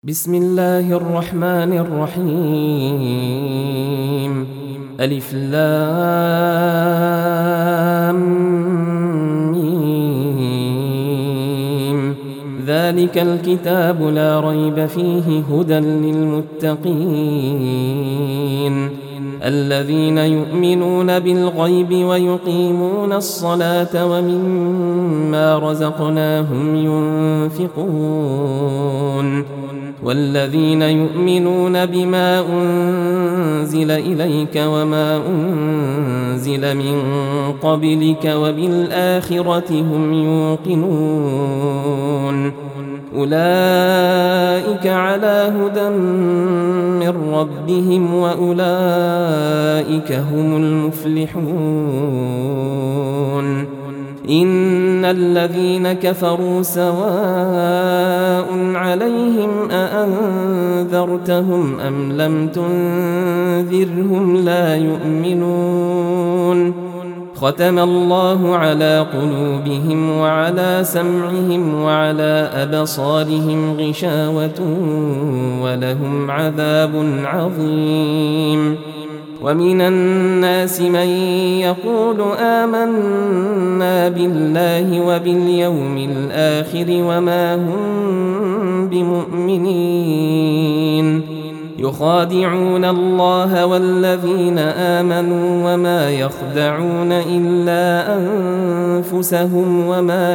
بسم الله الرحمن الرحيم. ألف لام ميم. ذلك الكتاب لا ريب فيه هدى للمتقين الذين يؤمنون بالغيب ويقيمون الصلاة ومما رزقناهم ينفقون والذين يؤمنون بما أنزل إليك وما أنزل من قبلك وبالآخرة هم يوقنون أولئك على هدى من ربهم وأولئك هم المفلحون. إن الذين كفروا سواء عليهم أأنذرتهم أم لم تنذرهم لا يؤمنون. ختم الله على قلوبهم وعلى سمعهم وعلى أبصارهم غشاوة ولهم عذاب عظيم. ومن الناس من يقول آمنا بالله وباليوم الآخر وما هم بمؤمنين يخادعون الله والذين آمنوا وما يخدعون إلا أنفسهم وما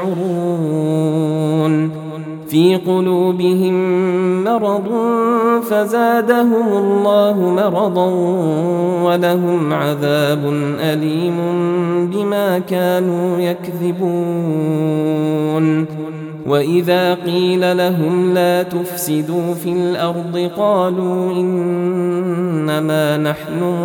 يشعرون. في قلوبهم مرض فزادهم الله مرضا ولهم عذاب أليم بما كانوا يكذبون. وإذا قيل لهم لا تفسدوا في الأرض قالوا إنما نحن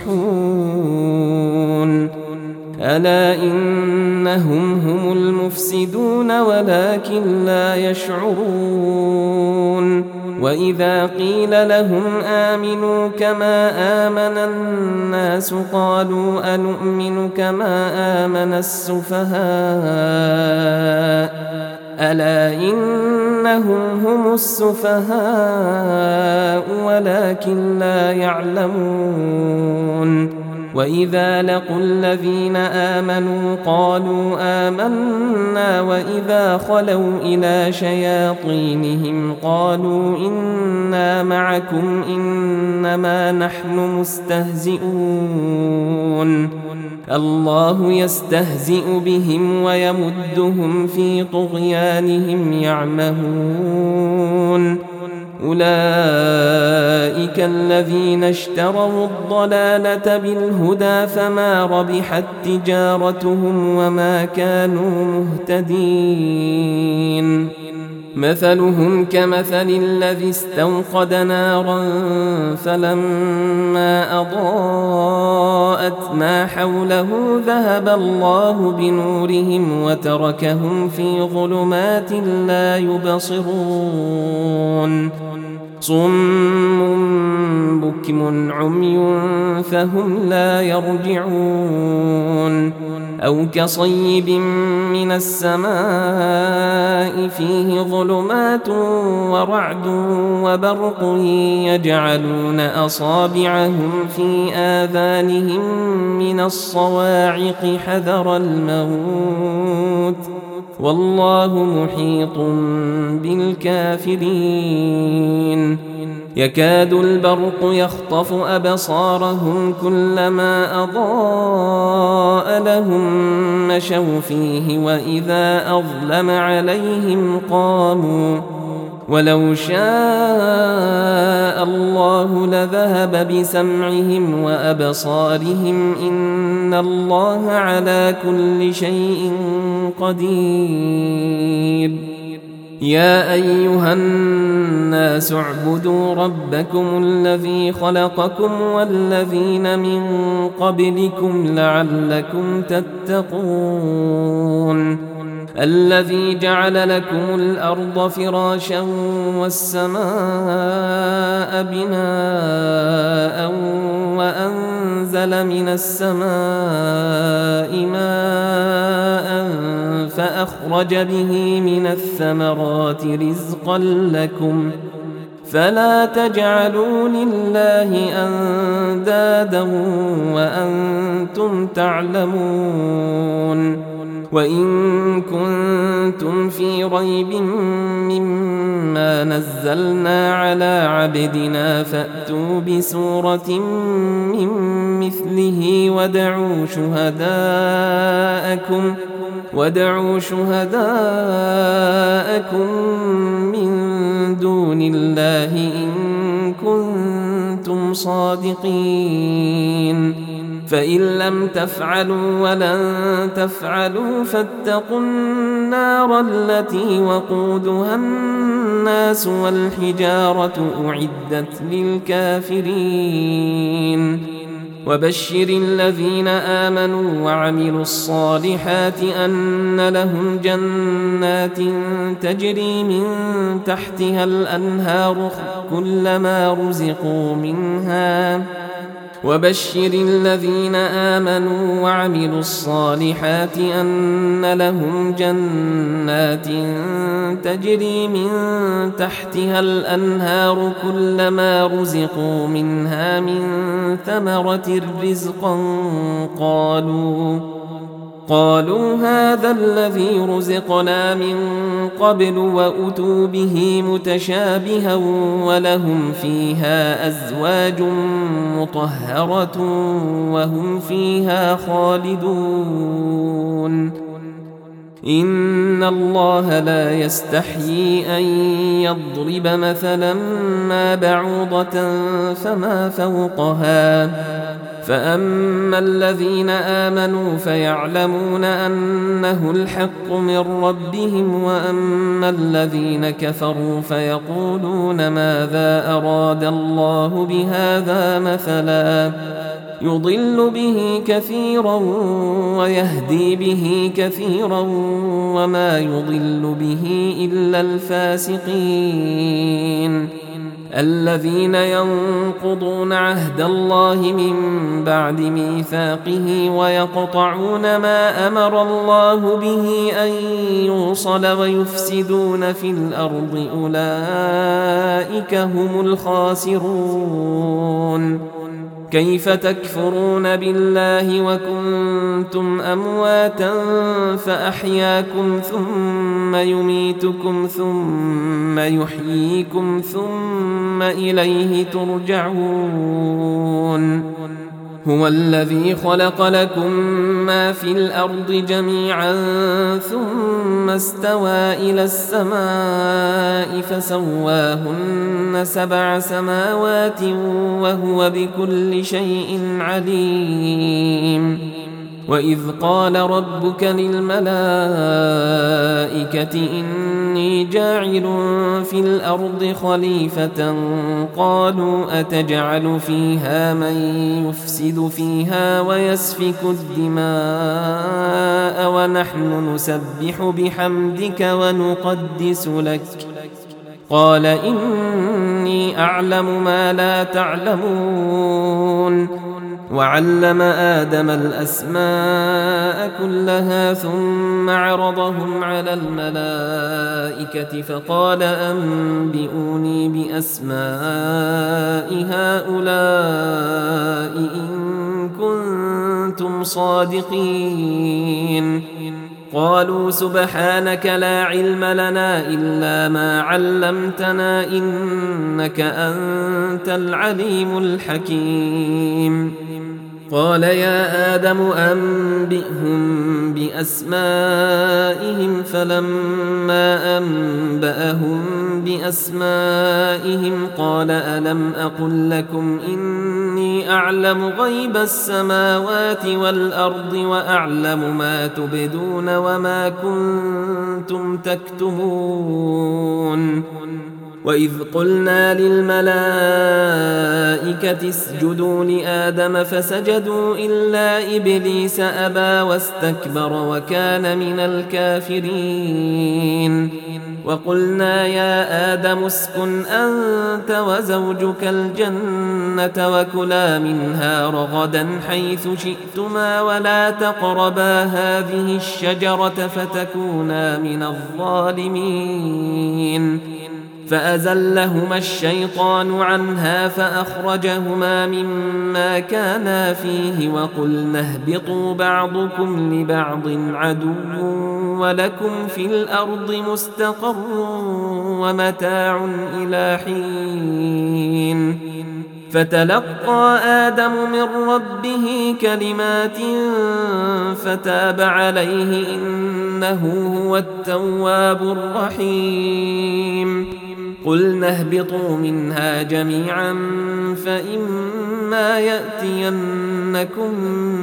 مصلحون. ألا إنهم هم المفسدون ولكن لا يشعرون. وإذا قيل لهم آمنوا كما آمن الناس قالوا أنؤمن كما آمن السفهاء ألا إنهم هم السفهاء ولكن لا يعلمون. وإذا لقوا الذين آمنوا قالوا آمنا وإذا خلوا إلى شياطينهم قالوا إنا معكم إنما نحن مستهزئون. الله يستهزئ بهم ويمدهم في طغيانهم يعمهون. أولئك الذين اشتروا الضلالة بالهدى فما ربحت تجارتهم وما كانوا مهتدين. مثلهم كمثل الذي استوقد نارا فلما أضاءت ما حوله ذهب الله بنورهم وتركهم في ظلمات لا يبصرون. صم بكم عمي فهم لا يرجعون. أو كصيب من السماء فيه ظلمات ورعد وبرق يجعلون أصابعهم في آذانهم من الصواعق حذر الموت والله محيط بالكافرين. يكاد البرق يخطف أبصارهم كلما أضاء لهم مشوا فيه وإذا أظلم عليهم قاموا ولو شاء الله لذهب بسمعهم وأبصارهم إن الله على كل شيء قدير. يا أيها الناس اعبدوا ربكم الذي خلقكم والذين من قبلكم لعلكم تتقون. الذي جعل لكم الأرض فراشا والسماء بناء وأنزل من السماء ماء فأخرج به من الثمرات رزقا لكم فلا تجعلوا لله أندادا وأنتم تعلمون وإن كنتم في ريب مما نزلنا على عبدنا فأتوا بسورة من مثله وادعوا شهداءكم من دون الله إن كنتم صادقين فإن لم تفعلوا ولن تفعلوا فاتقوا النار التي وقودها الناس والحجارة أعدت للكافرين وبشر الذين آمنوا وعملوا الصالحات أن لهم جنات تجري من تحتها الأنهار كلما رزقوا منها وبشر الذين آمنوا وعملوا الصالحات أن لهم جنات تجري من تحتها الأنهار كلما رزقوا منها من ثمرة رزقا قالوا هذا الذي رزقنا من قبل وأتوا به متشابها ولهم فيها أزواج مطهرة وهم فيها خالدون إن الله لا يستحيي أن يضرب مثلا ما بعوضة فما فوقها فأما الذين آمنوا فيعلمون أنه الحق من ربهم وأما الذين كفروا فيقولون ماذا أراد الله بهذا مثلا يضل به كثيرا ويهدي به كثيرا وما يضل به إلا الفاسقين الذين ينقضون عهد الله من بعد ميثاقه ويقطعون ما أمر الله به أن يوصل ويفسدون في الأرض أولئك هم الخاسرون كيف تكفرون بالله وكنتم أمواتا فأحياكم ثم يميتكم ثم يحييكم ثم إليه ترجعون هو الذي خلق لكم ما في الأرض جميعا ثم استوى إلى السماء فسواهن 7 سماوات وهو بكل شيء عليم وإذ قال ربك للملائكة إني جاعل في الأرض خليفة قالوا أتجعل فيها من يفسد فيها ويسفك الدماء ونحن نسبح بحمدك ونقدس لك قال إني أعلم ما لا تعلمون وعلم آدم الأسماء كلها ثم عرضهم على الملائكة فقال أنبئوني بأسماء هؤلاء إن كنتم صادقين قالوا سبحانك لا علم لنا إلا ما علمتنا إنك أنت العليم الحكيم قال يا آدم أنبئهم بأسمائهم فلما أنبأهم بأسمائهم قال ألم أقل لكم إني أعلم غيب السماوات والأرض وأعلم ما تبدون وما كنتم تكتمون وإذ قلنا للملائكة اسجدوا لآدم فسجدوا إلا إبليس أبى واستكبر وكان من الكافرين وقلنا يا آدم اسكن أنت وزوجك الجنة وكلا منها رغدا حيث شئتما ولا تقربا هذه الشجرة فتكونا من الظالمين فأزلهما الشيطان عنها فأخرجهما مما كانا فيه وقلنا اهبطوا بعضكم لبعض عدو ولكم في الأرض مستقر ومتاع إلى حين فتلقى آدم من ربه كلمات فتاب عليه إنه هو التواب الرحيم قلنا اهبطوا منها جميعا فإما يأتينكم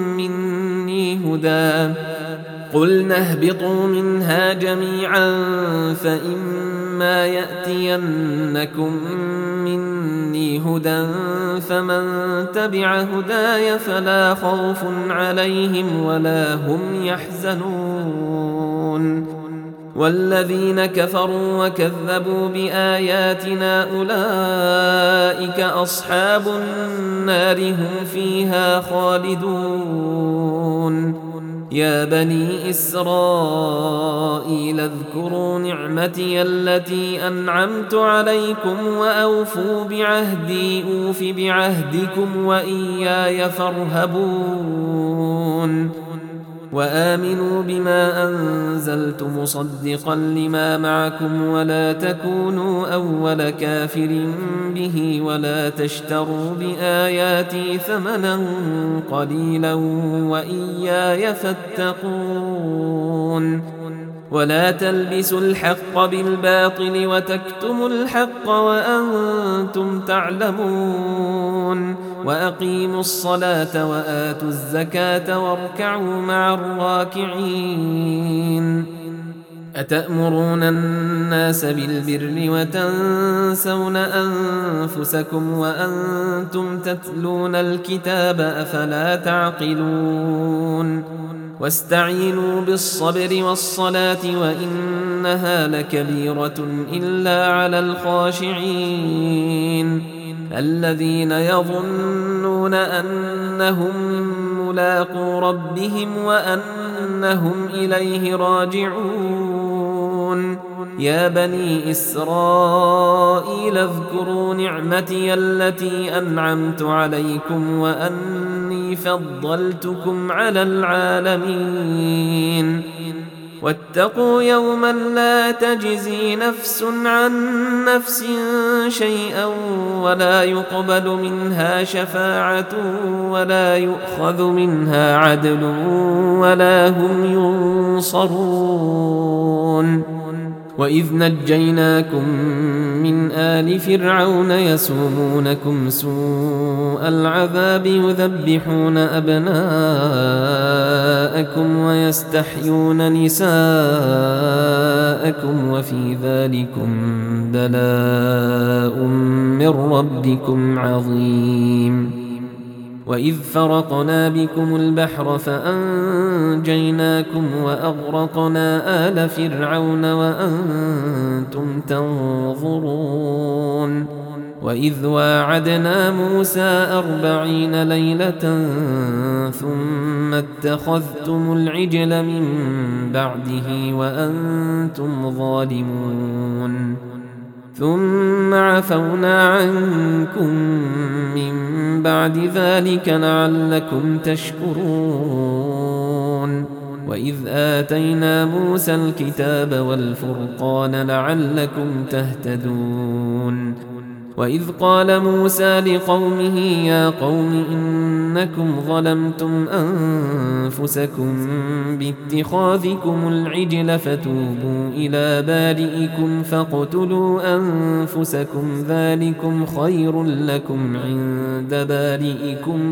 مني هدى فمن تبع هداي فلا خوف عليهم ولا هم يحزنون والذين كفروا وكذبوا بآياتنا أولئك أصحاب النار هم فيها خالدون يا بني إسرائيل اذكروا نعمتي التي أنعمت عليكم وأوفوا بعهدي أوف بعهدكم وإياي فارهبون وآمنوا بما أنزلت مصدقا لما معكم ولا تكونوا أول كافر به ولا تشتروا بآياتي ثمنا قليلا وإياي فاتقون ولا تلبسوا الحق بالباطل وتكتموا الحق وأنتم تعلمون وأقيموا الصلاة وآتوا الزكاة واركعوا مع الراكعين أتأمرون الناس بالبر وتنسون أنفسكم وأنتم تتلون الكتاب أفلا تعقلون واستعينوا بالصبر والصلاة وإنها لكبيرة إلا على الخاشعين الذين يظنون أنهم ملاقو ربهم وأنهم إليه راجعون يا بني إسرائيل اذكروا نعمتي التي أنعمت عليكم وأني فضلتكم على العالمين واتقوا يوما لا تجزي نفس عن نفس شيئا ولا يقبل منها شفاعة ولا يؤخذ منها عدل ولا هم ينصرون وإذ نجيناكم من آل فرعون يسومونكم سوء العذاب يذبحون أبناءكم ويستحيون نساءكم وفي ذلكم بلاء من ربكم عظيم وإذ فرقنا بكم البحر فأنجيناكم وأغرقنا آل فرعون وأنتم تنظرون وإذ واعدنا موسى 40 ليلة ثم اتخذتم العجل من بعده وأنتم ظالمون ثم عفونا عنكم من بعد ذلك لعلكم تشكرون وإذ آتينا موسى الكتاب والفرقان لعلكم تهتدون وإذ قال موسى لقومه يا قوم إنكم ظلمتم أنفسكم باتخاذكم العجل فتوبوا إلى بارئكم فاقتلوا أنفسكم ذلكم خير لكم عند بارئكم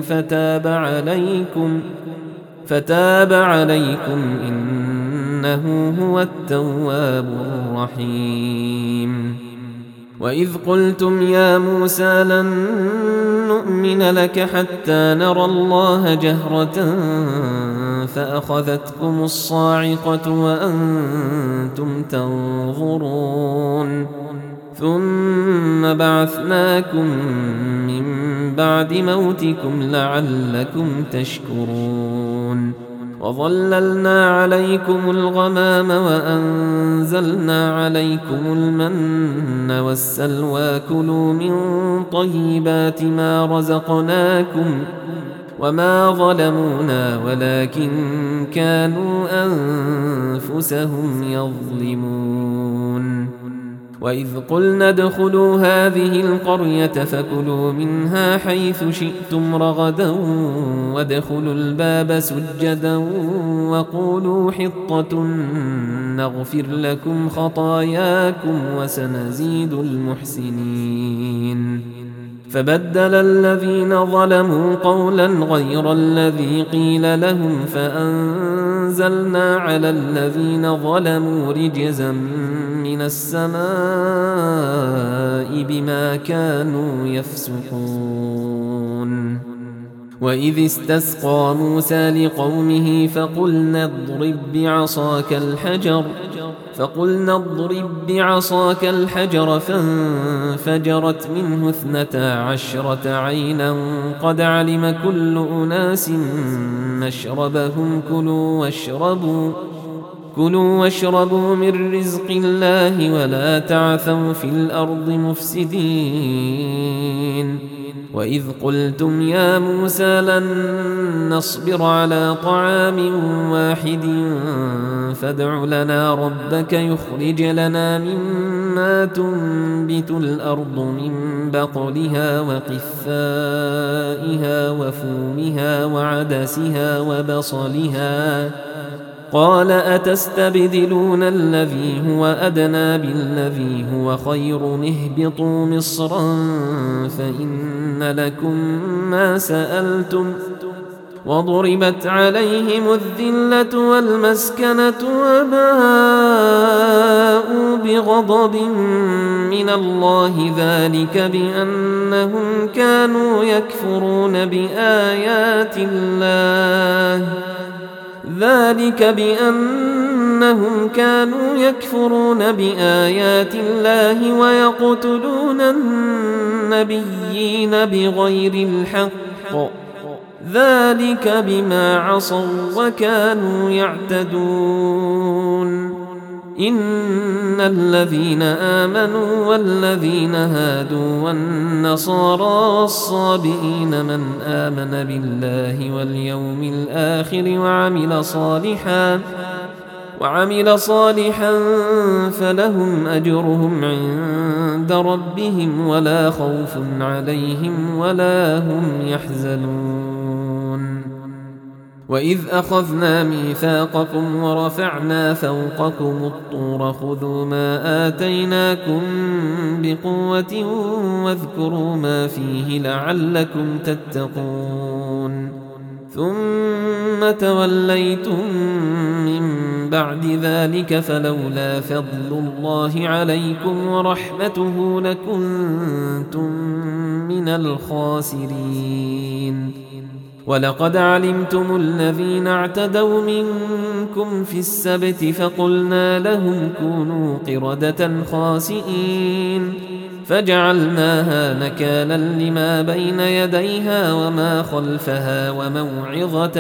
فتاب عليكم إنه هو التواب الرحيم وإذ قلتم يا موسى لن نؤمن لك حتى نرى الله جهرة فأخذتكم الصاعقة وأنتم تنظرون ثم بعثناكم من بعد موتكم لعلكم تشكرون وظللنا عليكم الغمام وأنزلنا عليكم المن والسلوى كلوا من طيبات ما رزقناكم وما ظلمونا ولكن كانوا أنفسهم يظلمون وإذ قلنا ادخلوا هذه القرية فكلوا منها حيث شئتم رغدا وادخلوا الباب سجدا وقولوا حطة نغفر لكم خطاياكم وسنزيد المحسنين فبدل الذين ظلموا قولا غير الذي قيل لهم فأنزلنا على الذين ظلموا رجزا من السماء بما كانوا يفسقون وإذ استسقى موسى لقومه فقلنا اضرب بعصاك الحجر فانفجرت منه 12 عينا قد علم كل أناس مشربهم كلوا واشربوا من رزق الله ولا تعثوا في الأرض مفسدين وإذ قلتم يا موسى لن نصبر على طعام واحد فادع لنا ربك يخرج لنا مما تنبت الأرض من بقلها وقثائها وفومها وعدسها وبصلها قال أتستبدلون الذي هو أدنى بالذي هو خير اهبطوا مصرا فإن لكم ما سألتم وضربت عليهم الذلة والمسكنة وباءوا بغضب من الله ذلك بأنهم كانوا يكفرون بآيات الله ويقتلون النبيين بغير الحق ذلك بما عصوا وكانوا يعتدون إن الذين آمنوا والذين هادوا والنصارى والصابئين من آمن بالله واليوم الآخر وعمل صالحا فلهم أجرهم عند ربهم ولا خوف عليهم ولا هم يحزنون وإذ أخذنا ميثاقكم ورفعنا فوقكم الطور خذوا ما آتيناكم بقوة واذكروا ما فيه لعلكم تتقون ثم توليتم من بعد ذلك فلولا فضل الله عليكم ورحمته لكنتم من الخاسرين ولقد علمتم الذين اعتدوا منكم في السبت فقلنا لهم كونوا قردة خاسئين فجعلناها نكالا لما بين يديها وما خلفها وموعظة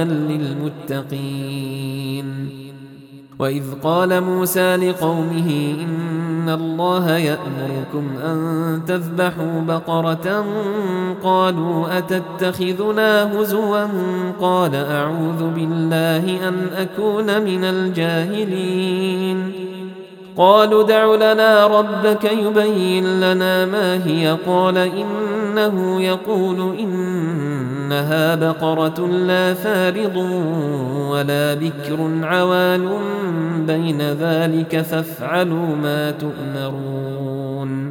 للمتقين وإذ قال موسى لقومه إن الله يأمركم أن تذبحوا بقرة قالوا أتتخذنا هزوا قال أعوذ بالله أن أكون من الجاهلين قالوا ادع لنا ربك يبين لنا ما هي قال إنه يقول إنها بقرة لا فارض ولا بكر عوان بين ذلك فافعلوا ما تؤمرون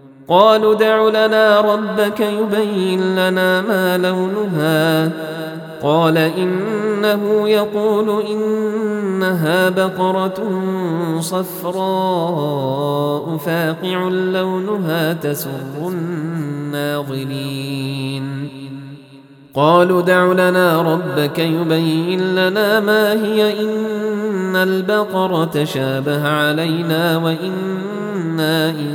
قالوا ادع لنا ربك يبين لنا ما لونها قال إنه يقول إنها بقرة صفراء فاقع لونها تسر الناظرين. قالوا ادع لنا ربك يبين لنا ما هي إن البقرة تشابه علينا وإنا إن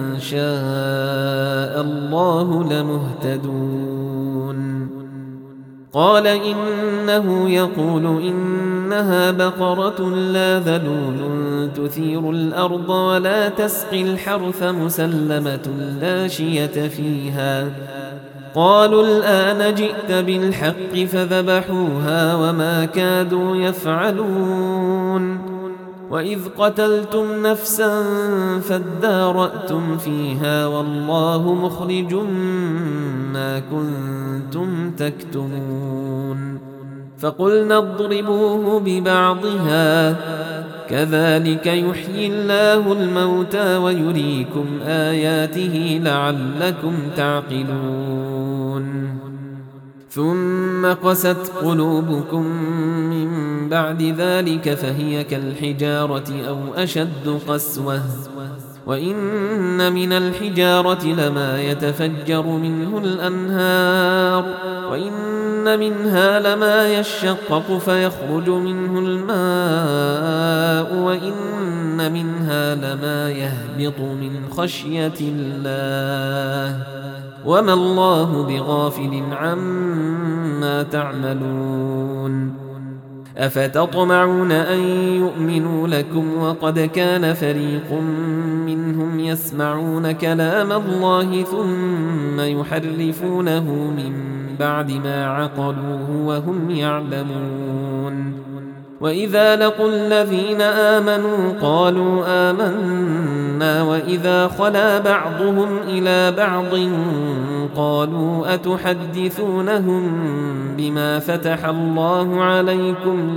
شاء الله لمهتدون. قال إنه يقول إنها بقرة لا ذلول تثير الأرض ولا تسقي الحرث مسلمة لا شية فيها. قالوا الآن جئت بالحق فذبحوها وما كادوا يفعلون. وإذ قتلتم نفسا فادارأتم فيها والله مخرج ما كنتم تكتمون. فقلنا اضربوه ببعضها كذلك يحيي الله الموتى ويريكم آياته لعلكم تعقلون. ثم قست قلوبكم من بعد ذلك فهي كالحجارة أو أشد قسوة. وإن من الحجارة لما يتفجر منه الأنهار وإن منها لما يشقق فيخرج منه الماء وإن منها لما يهبط من خشية الله وما الله بغافل عما تعملون. أفتطمعون أن يؤمنوا لكم وقد كان فريق منهم يسمعون كلام الله ثم يحرفونه من بعد ما عقلوه وهم يعلمون. وإذا لقوا الذين آمنوا قالوا آمنا وإذا خلا بعضهم إلى بعض قالوا أتحدثونهم بما فتح الله عليكم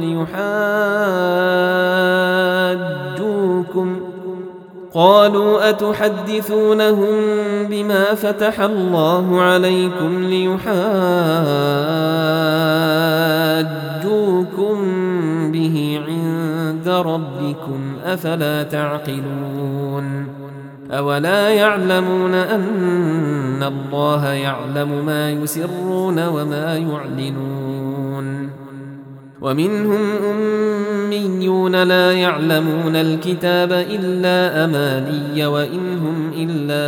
ليحاجوكم به عند ربكم أفلا تعقلون. أولا يعلمون أن الله يعلم ما يسرون وما يعلنون. ومنهم أميون لا يعلمون الكتاب إلا أماني وإن هم إلا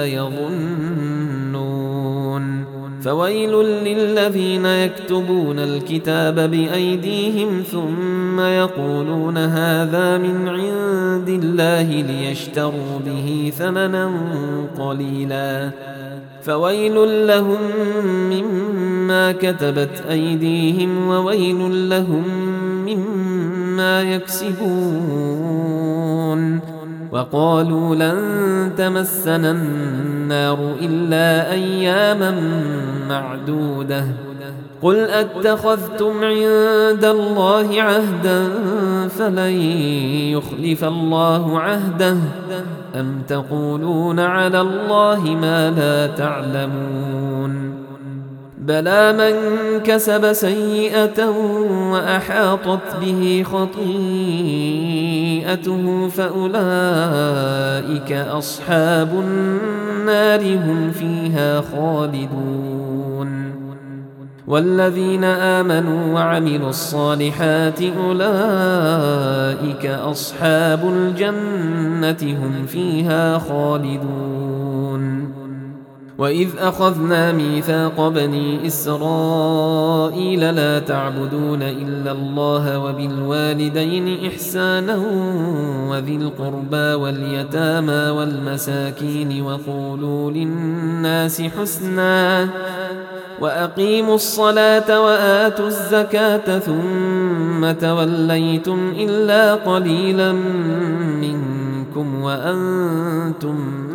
يظنون. فويل للذين يكتبون الكتاب بأيديهم ثم يقولون هذا من عند الله ليشتروا به ثمنا قليلا فويل لهم مما كتبت أيديهم وويل لهم مما يكسبون. وقالوا لن تمسنا النار إلا أياما معدودة قل أتخذتم عند الله عهدا فلن يخلف الله عهده أم تقولون على الله ما لا تعلمون. بلى من كسب سيئة وأحاطت به خطيئته فأولئك أصحاب النار هم فيها خالدون. والذين آمنوا وعملوا الصالحات أولئك أصحاب الجنة هم فيها خالدون. وإذ أخذنا ميثاق بني إسرائيل لا تعبدون إلا الله وبالوالدين إحسانا وذي القربى واليتامى والمساكين وقولوا للناس حسنا وأقيموا الصلاة وآتوا الزكاة ثم توليتم إلا قليلا منكم وأنتم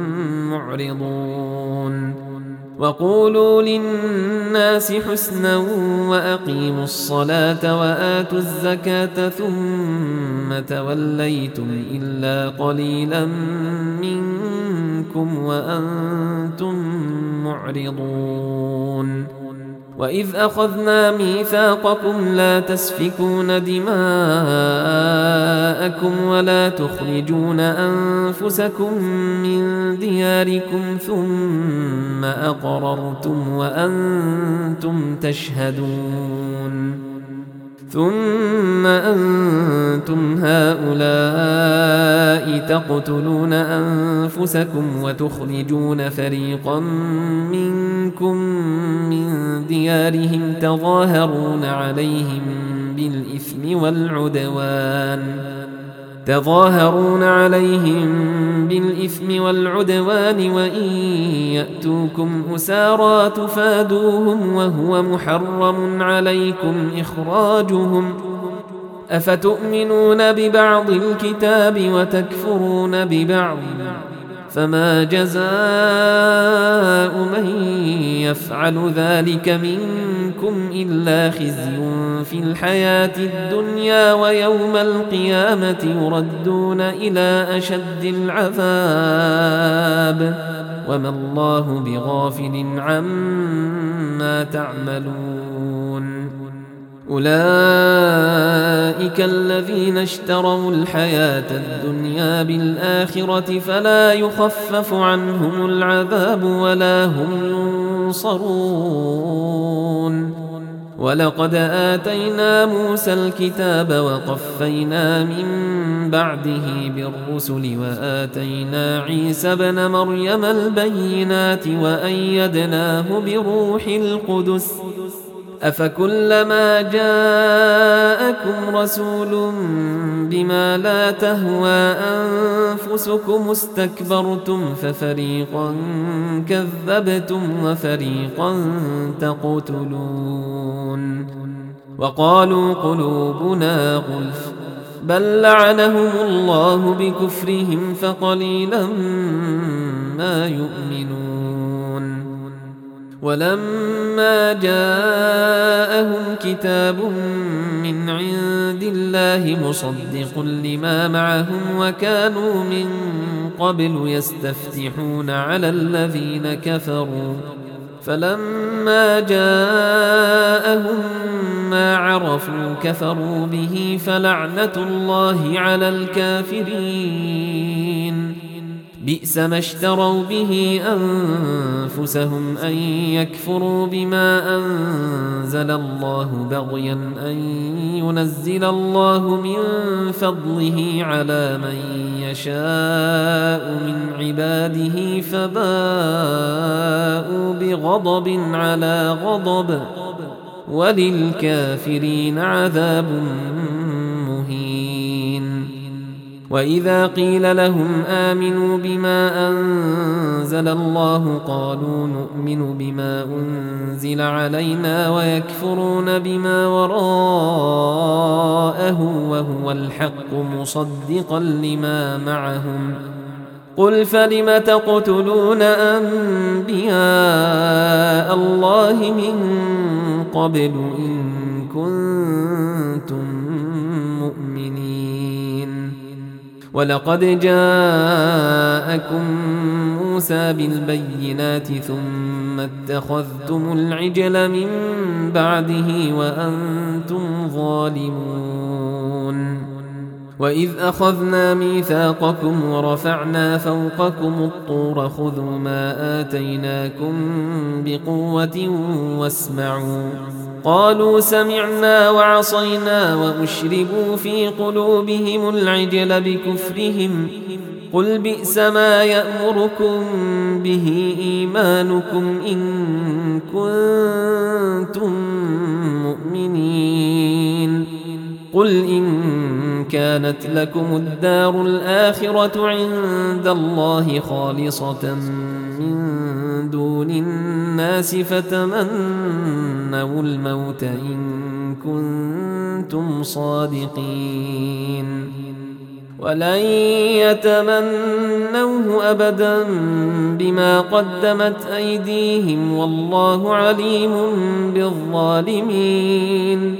معرضون. وقولوا للناس حسنا وأقيموا الصلاة وآتوا الزكاة ثم توليتم إلا قليلا منكم وأنتم معرضون. وإذ أخذنا ميثاقكم لا تسفكون دماءكم ولا تخرجون أنفسكم من دياركم ثم أقررتم وأنتم تشهدون ثم أنتم هؤلاء تقتلون أنفسكم وتخرجون فريقا منكم من ديارهم تظاهرون عليهم بالإثم والعدوان وإن يأتوكم أسارى تفادوهم وهو محرم عليكم إخراجهم أفتؤمنون ببعض الكتاب وتكفرون ببعض فما جزاء من يفعل ذلك منكم إلا خزي في الحياة الدنيا ويوم القيامة يردون إلى أشد العذاب وما الله بغافل عما تعملون أولئك الذين اشتروا الحياة الدنيا بالآخرة فلا يخفف عنهم العذاب ولا هم ينصرون ولقد آتينا موسى الكتاب وقفينا من بعده بالرسل وآتينا عيسى ابن مريم البينات وأيدناه بروح القدس أفكلما جاءكم رسول بما لا تهوى أنفسكم استكبرتم ففريقا كذبتم وفريقا تقتلون وقالوا قلوبنا غلف بل لعنهم الله بكفرهم فقليلا ما يؤمنون ولما جاءهم كتاب من عند الله مصدق لما معهم وكانوا من قبل يستفتحون على الذين كفروا فلما جاءهم ما عرفوا كفروا به فلعنة الله على الكافرين بئس ما اشتروا به أنفسهم أن يكفروا بما أنزل الله بغيا أن ينزل الله من فضله على من يشاء من عباده فباءوا بغضب على غضب وللكافرين عذاب مهين وإذا قيل لهم آمنوا بما أنزل الله قالوا نؤمن بما أنزل علينا ويكفرون بما وراءه وهو الحق مصدقا لما معهم قل فلم تقتلون أنبياء الله من قبل إن كنتم مؤمنين ولقد جاءكم موسى بالبينات ثم اتخذتم العجل من بعده وأنتم ظالمون وإذ أخذنا ميثاقكم ورفعنا فوقكم الطور خذوا ما آتيناكم بقوة واسمعوا قالوا سمعنا وعصينا وأشربوا في قلوبهم العجل بكفرهم قل بئس ما يأمركم به إيمانكم إن كنتم مؤمنين قل إن كانت لكم الدار الآخرة عند الله خالصة من دون الناس فتمنوا الموت إن كنتم صادقين ولن يتمنوه أبدا بما قدمت أيديهم والله عليم بالظالمين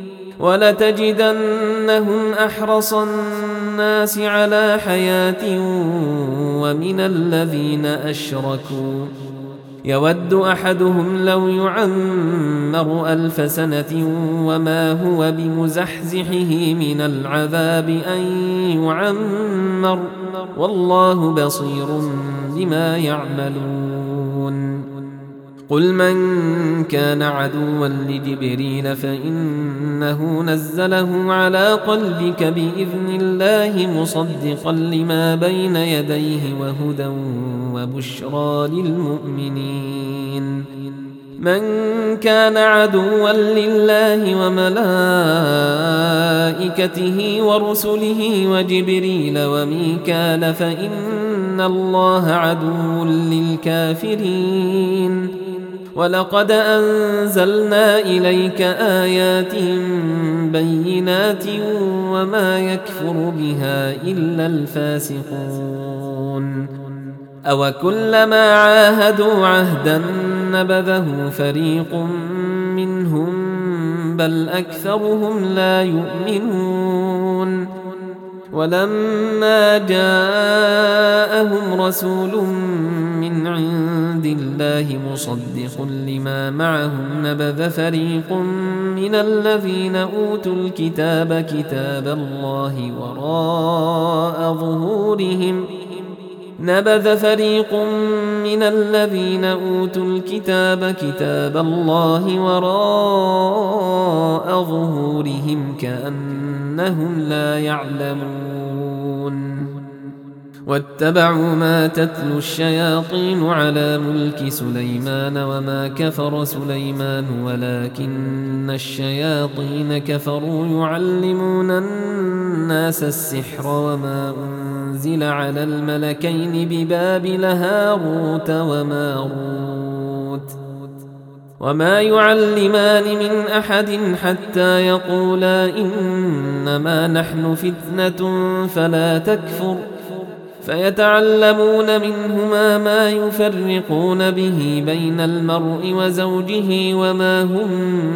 ولتجدنهم أحرص الناس على حياة ومن الذين أشركوا يود أحدهم لو يعمر 1000 سنة وما هو بمزحزحه من العذاب أن يعمر والله بصير بما يعملون قل من كان عدوا لجبريل فإنه نزله على قلبك بإذن الله مصدقا لما بين يديه وهدى وبشرى للمؤمنين من كان عدوا لله وملائكته ورسله وجبريل وميكال فإن الله عدو للكافرين ولقد أنزلنا إليك آيات بينات وما يكفر بها إلا الفاسقون أوكلما عاهدوا عهدا نبذه فريق منهم بل أكثرهم لا يؤمنون ولما جاءهم رسول من عند الله مصدق لما معهم نبذ فريق من الذين أوتوا الكتاب كتاب الله وراء ظهورهم نبذ فريق من الذين أوتوا الكتاب كتاب الله وراء ظهورهم كأنهم لا يعلمون واتبعوا ما تتلو الشياطين على ملك سليمان وما كفر سليمان ولكن الشياطين كفروا يعلمون الناس السحر وما أنزل على الملكين ببابل هاروت وماروت وما يعلمان من أحد حتى يقولا إنما نحن فتنة فلا تكفر فيتعلمون منهما ما يفرقون به بين المرء وزوجه وما هم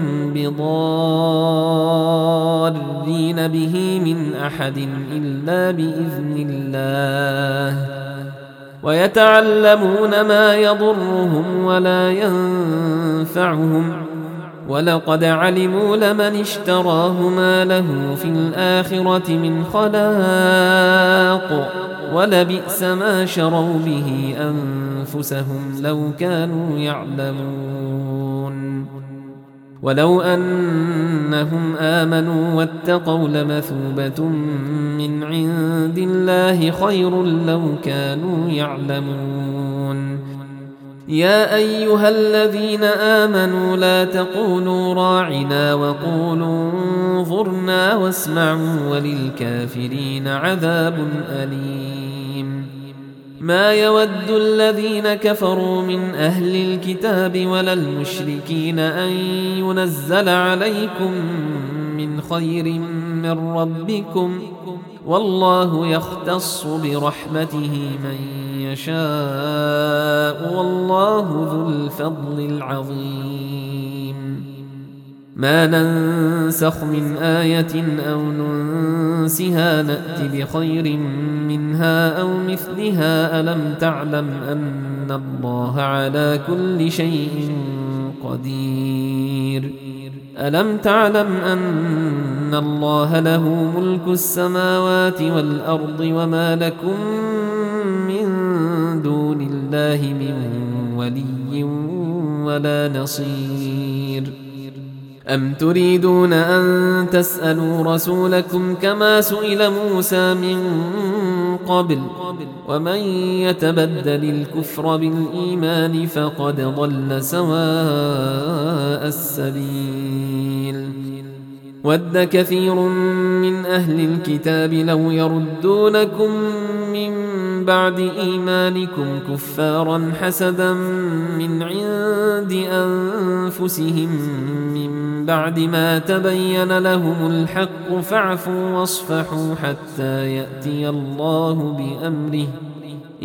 بضارين به من أحد إلا بإذن الله ويتعلمون ما يضرهم ولا ينفعهم ولقد علموا لمن اشتراه ما له في الآخرة من خلاق ولبئس ما شروا به أنفسهم لو كانوا يعلمون ولو أنهم آمنوا واتقوا لمثوبة من عند الله خير لو كانوا يعلمون يا أيها الذين آمنوا لا تقولوا راعنا وقولوا انظرنا واسمعوا وللكافرين عذاب أليم ما يود الذين كفروا من أهل الكتاب ولا المشركين أن ينزل عليكم من خير من ربكم والله يختص برحمته من يشاء والله ذو الفضل العظيم ما ننسخ من آية أو ننسها نأت بخير منها أو مثلها ألم تعلم أن الله على كل شيء قدير ألم تعلم أن الله له ملك السماوات والأرض وما لكم من دون الله من ولي ولا نصير أم تريدون أن تسألوا رسولكم كما سئل موسى من قبل ومن يتبدل الكفر بالإيمان فقد ضل سواء السبيل ود كثير من أهل الكتاب لو يردونكم من بعد إيمانكم كفارا حسدا من عند أنفسهم من بعد ما تبين لهم الحق فاعفوا واصفحوا حتى يأتي الله بأمره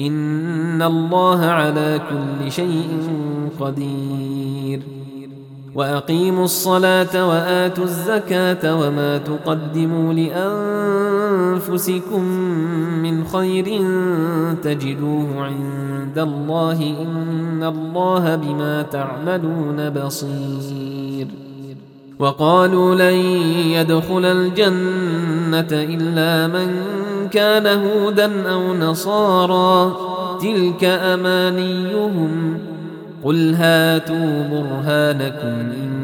إن الله على كل شيء قدير وأقيموا الصلاة وآتوا الزكاة وما تقدموا لأنفسكم من خير تجدوه عند الله إن الله بما تعملون بصير. وقالوا لن يدخل الجنة إلا من كان هودا أو نصارى تلك أمانيهم قل هاتوا برهانكم إن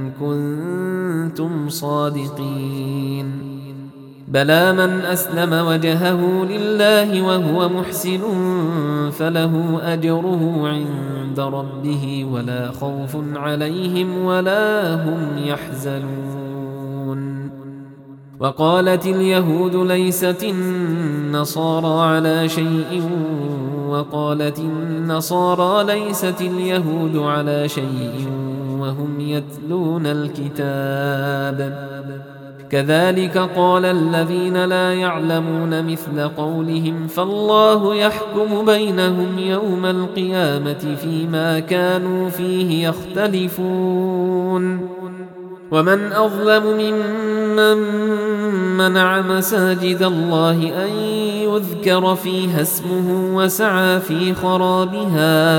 كنتم صادقين. بلى من أسلم وجهه لله وهو محسن فله أجره عند ربه ولا خوف عليهم ولا هم يحزنون. وقالت اليهود ليست النصارى على شيء وقالت النصارى ليست اليهود على شيء وهم يتلون الكتاب كذلك قال الذين لا يعلمون مثل قولهم فالله يحكم بينهم يوم القيامة فيما كانوا فيه يختلفون. ومن أظلم ممن منع مساجد الله أن يذكر فيها اسمه وسعى في خرابها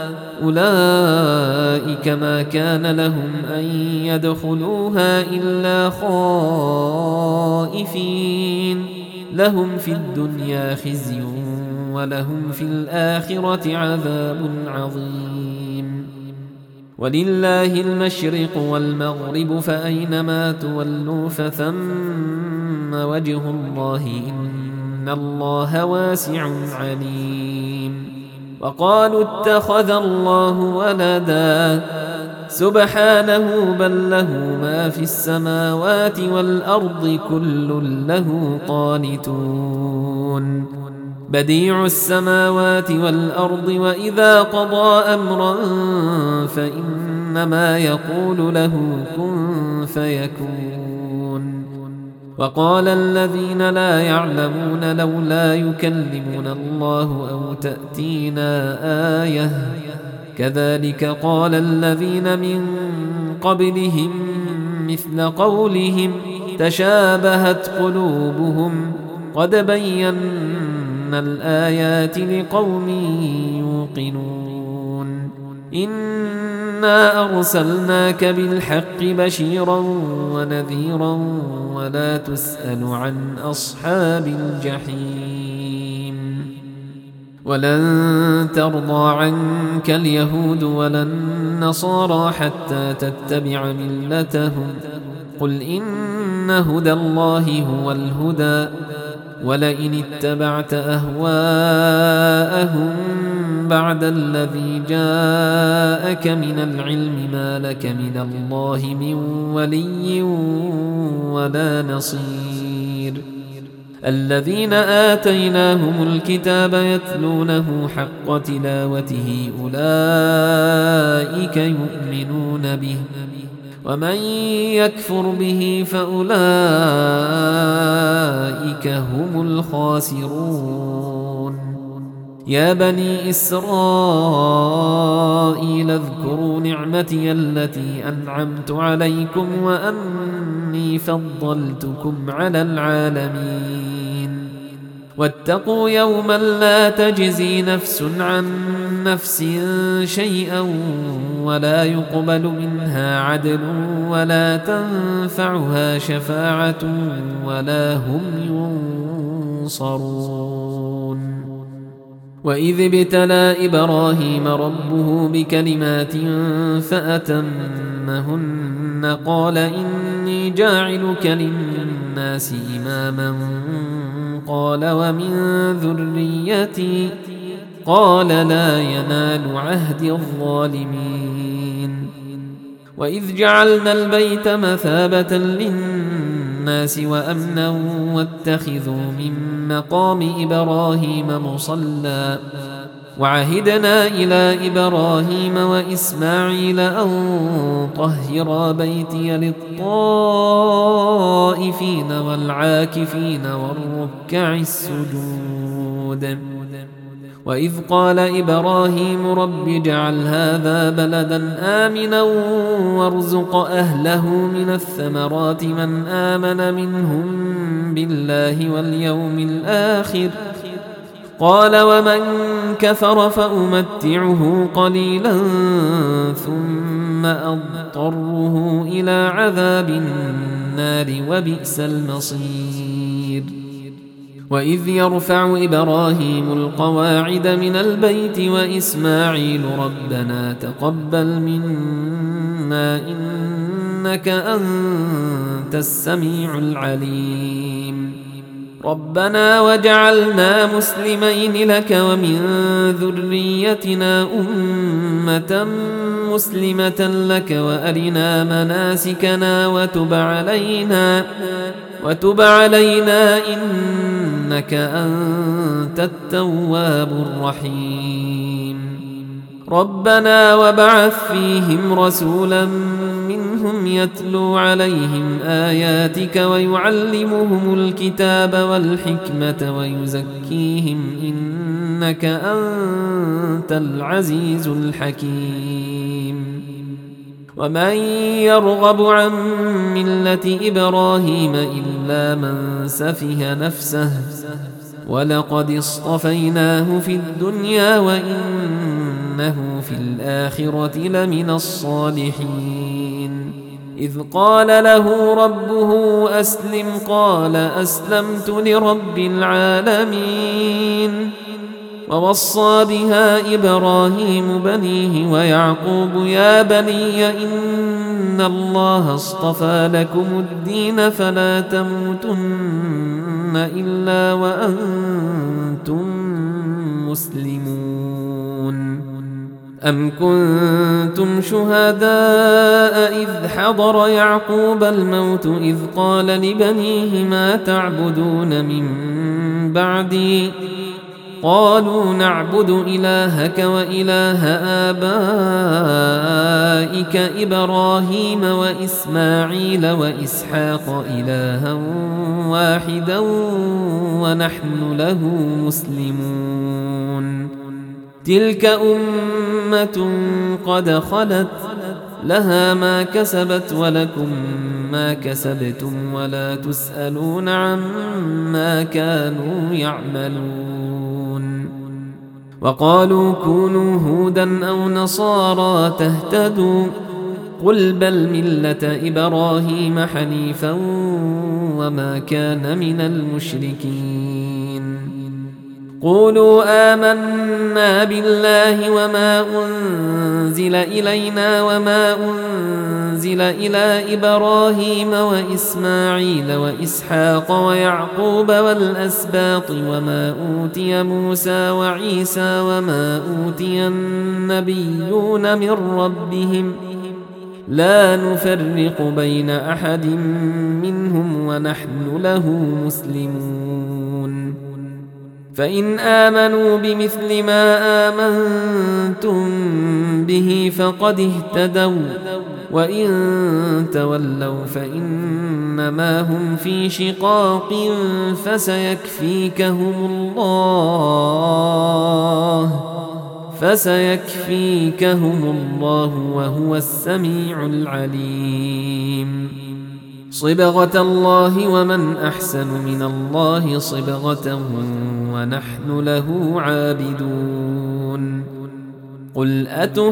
أولئك ما كان لهم أن يدخلوها إلا خائفين لهم في الدنيا خزي ولهم في الآخرة عذاب عظيم. ولله المشرق والمغرب فأينما تولوا فثم وجه الله إن الله واسع عليم. وقالوا اتخذ الله ولدا سبحانه بل له ما في السماوات والأرض كل له قانتون. بديع السماوات والأرض وإذا قضى أمرا فإنما يقول له كن فيكون. وقال الذين لا يعلمون لولا يكلمنا الله أو تأتينا آية كذلك قال الذين من قبلهم مثل قولهم تشابهت قلوبهم قد بينا الآيات لقوم يوقنون. إنا أرسلناك بالحق بشيرا ونذيرا ولا تسأل عن أصحاب الجحيم. ولن ترضى عنك اليهود ولا النصارى حتى تتبع ملتهم قل إن هدى الله هو الهدى ولئن اتبعت أهواءهم بعد الذي جاءك من العلم ما لك من الله من ولي ولا نصير. الذين آتيناهم الكتاب يتلونه حق تلاوته أولئك يؤمنون به ومن يكفر به فأولئك هم الخاسرون. يا بني إسرائيل اذكروا نعمتي التي أنعمت عليكم وأني فضلتكم على العالمين. واتقوا يوما لا تجزي نفس عن نفس شيئا ولا يقبل منها عدل ولا تنفعها شفاعة ولا هم ينصرون. وإذ ابتلى إبراهيم ربه بكلمات فأتمهن قال إني جاعلك للناس إماما قال ومن ذريتي قال لا ينال عهد الظالمين. وإذ جعلنا البيت مثابة للناس وأمنا واتخذوا من مقام إبراهيم مصلى وعهدنا إلى إبراهيم وإسماعيل أن طهرا بيتي للطائفين والعاكفين والركع السجود. وإذ قال إبراهيم رب اجعل هذا بلدا آمنا وارزق أهله من الثمرات من آمن منهم بالله واليوم الآخر قال ومن كفر فأمتعه قليلا ثم أضطره إلى عذاب النار وبئس المصير وإذ يرفع إبراهيم القواعد من البيت وإسماعيل ربنا تقبل منا إنك أنت السميع العليم ربنا وجعلنا مسلمين لك ومن ذريتنا أمة مسلمة لك وأرنا مناسكنا وتب علينا إنك أنت التواب الرحيم ربنا وابعث فيهم رسولا منهم يتلو عليهم آياتك ويعلمهم الكتاب والحكمة ويزكيهم إنك أنت العزيز الحكيم ومن يرغب عن ملة إبراهيم إلا من سفه نفسه ولقد اصطفيناه في الدنيا وإنه في الآخرة لمن الصالحين إذ قال له ربه أسلم قال أسلمت لرب العالمين ووصى بها إبراهيم بنيه ويعقوب يا بني إن الله اصطفى لكم الدين فلا تموتن إلا وأنتم مسلمون أم كنتم شهداء إذ حضر يعقوب الموت إذ قال لبنيه ما تعبدون من بعدي قالوا نعبد إلهك وإله آبائك إبراهيم وإسماعيل وإسحاق إلها واحدا ونحن له مسلمون تلك أمة قد خلت لها ما كسبت ولكم ما كسبتم ولا تسألون عما كانوا يعملون وقالوا كونوا هودا أو نصارى تهتدوا قل بل ملة إبراهيم حنيفا وما كان من المشركين قولوا آمنا بالله وما أنزل إلينا وما أنزل إلى إبراهيم وإسماعيل وإسحاق ويعقوب والأسباط وما أوتي موسى وعيسى وما أوتي النبيون من ربهم لا نفرق بين أحد منهم ونحن له مسلمون فإن آمنوا بمثل ما آمنتم به فقد اهتدوا وإن تولوا فإنما هم في شقاق فسيكفيكهم الله وهو السميع العليم صبغة الله ومن أحسن من الله صبغة ونحن له عابدون قل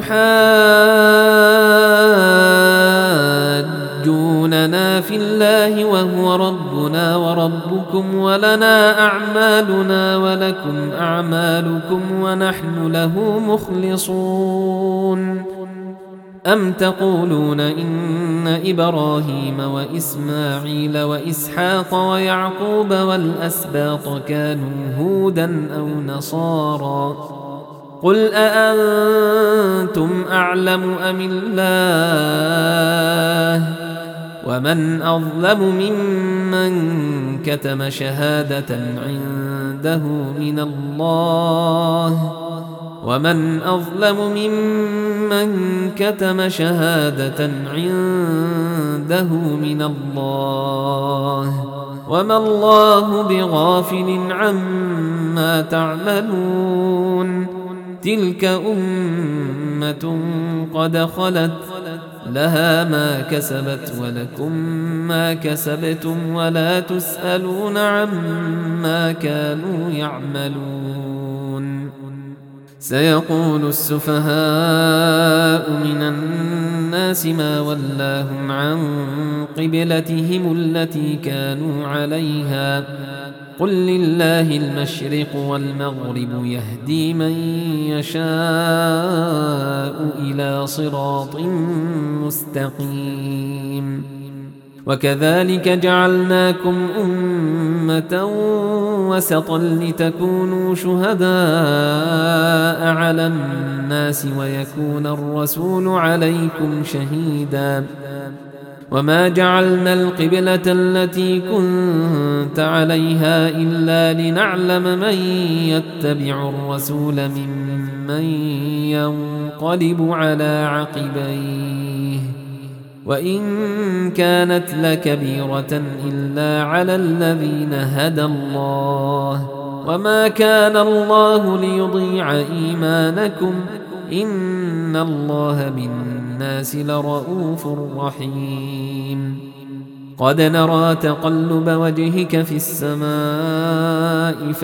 أتحاجوننا في الله وهو ربنا وربكم ولنا أعمالنا ولكم أعمالكم ونحن له مخلصون أم تقولون إن إبراهيم وإسماعيل وإسحاق ويعقوب والأسباط كانوا هودا أو نصارى قل أأنتم أعلم أم الله ومن أظلم ممن كتم شهادة عنده من الله ومن أظلم ممن كتم شهادة عنده من الله وما الله بغافل عما عما تعملون تلك أمة قد خلت لها ما كسبت ولكم ما كسبتم ولا تسألون عما كانوا يعملون سيقول السفهاء من الناس ما ولاهم عن قبلتهم التي كانوا عليها قل لله المشرق والمغرب يهدي من يشاء إلى صراط مستقيم وكذلك جعلناكم أمة وسطا لتكونوا شهداء على الناس ويكون الرسول عليكم شهيدا وما جعلنا القبلة التي كنت عليها إلا لنعلم من يتبع الرسول ممن ينقلب على عقبيه وإن كانت لكبيرة إلا على الذين هدى الله وما كان الله ليضيع إيمانكم إن الله بالناس لرؤوف رحيم قد نرى تقلب وجهك في السماء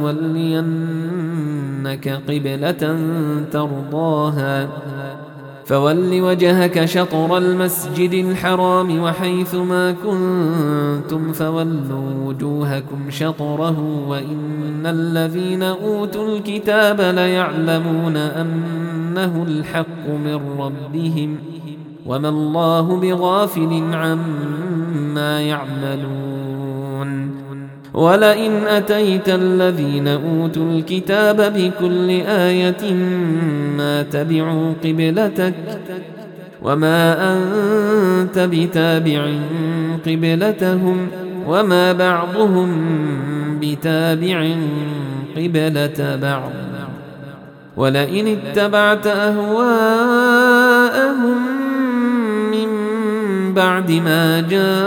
فلنولينك قبلة ترضاها فول وجهك شطر المسجد الحرام وحيث ما كنتم فولوا وجوهكم شطره وإن الذين أوتوا الكتاب ليعلمون أنه الحق من ربهم وما الله بغافل عما يعملون ولئن أتيت الذين أوتوا الكتاب بكل آية ما تبعوا قبلتك وما أنت بتابع قبلتهم وما بعضهم بتابع قبلة بعض ولئن اتبعت أهواءهم من بعد ما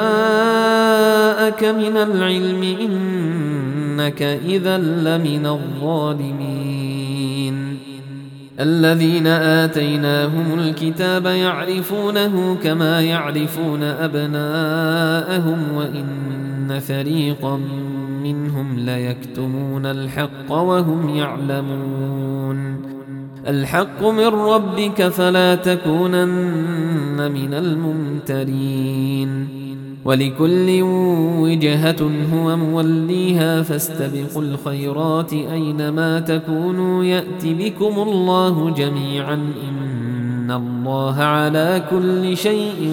جاءك من العلم إنك إذا لمن الظالمين الذين آتيناهم الكتاب يعرفونه كما يعرفون أبناءهم وإن فريقا منهم ليكتمون الحق وهم يعلمون الحق من ربك فلا تكونن من الممترين ولكل وجهة هو موليها فاستبقوا الخيرات أينما تكونوا يأت بكم الله جميعا إن الله على كل شيء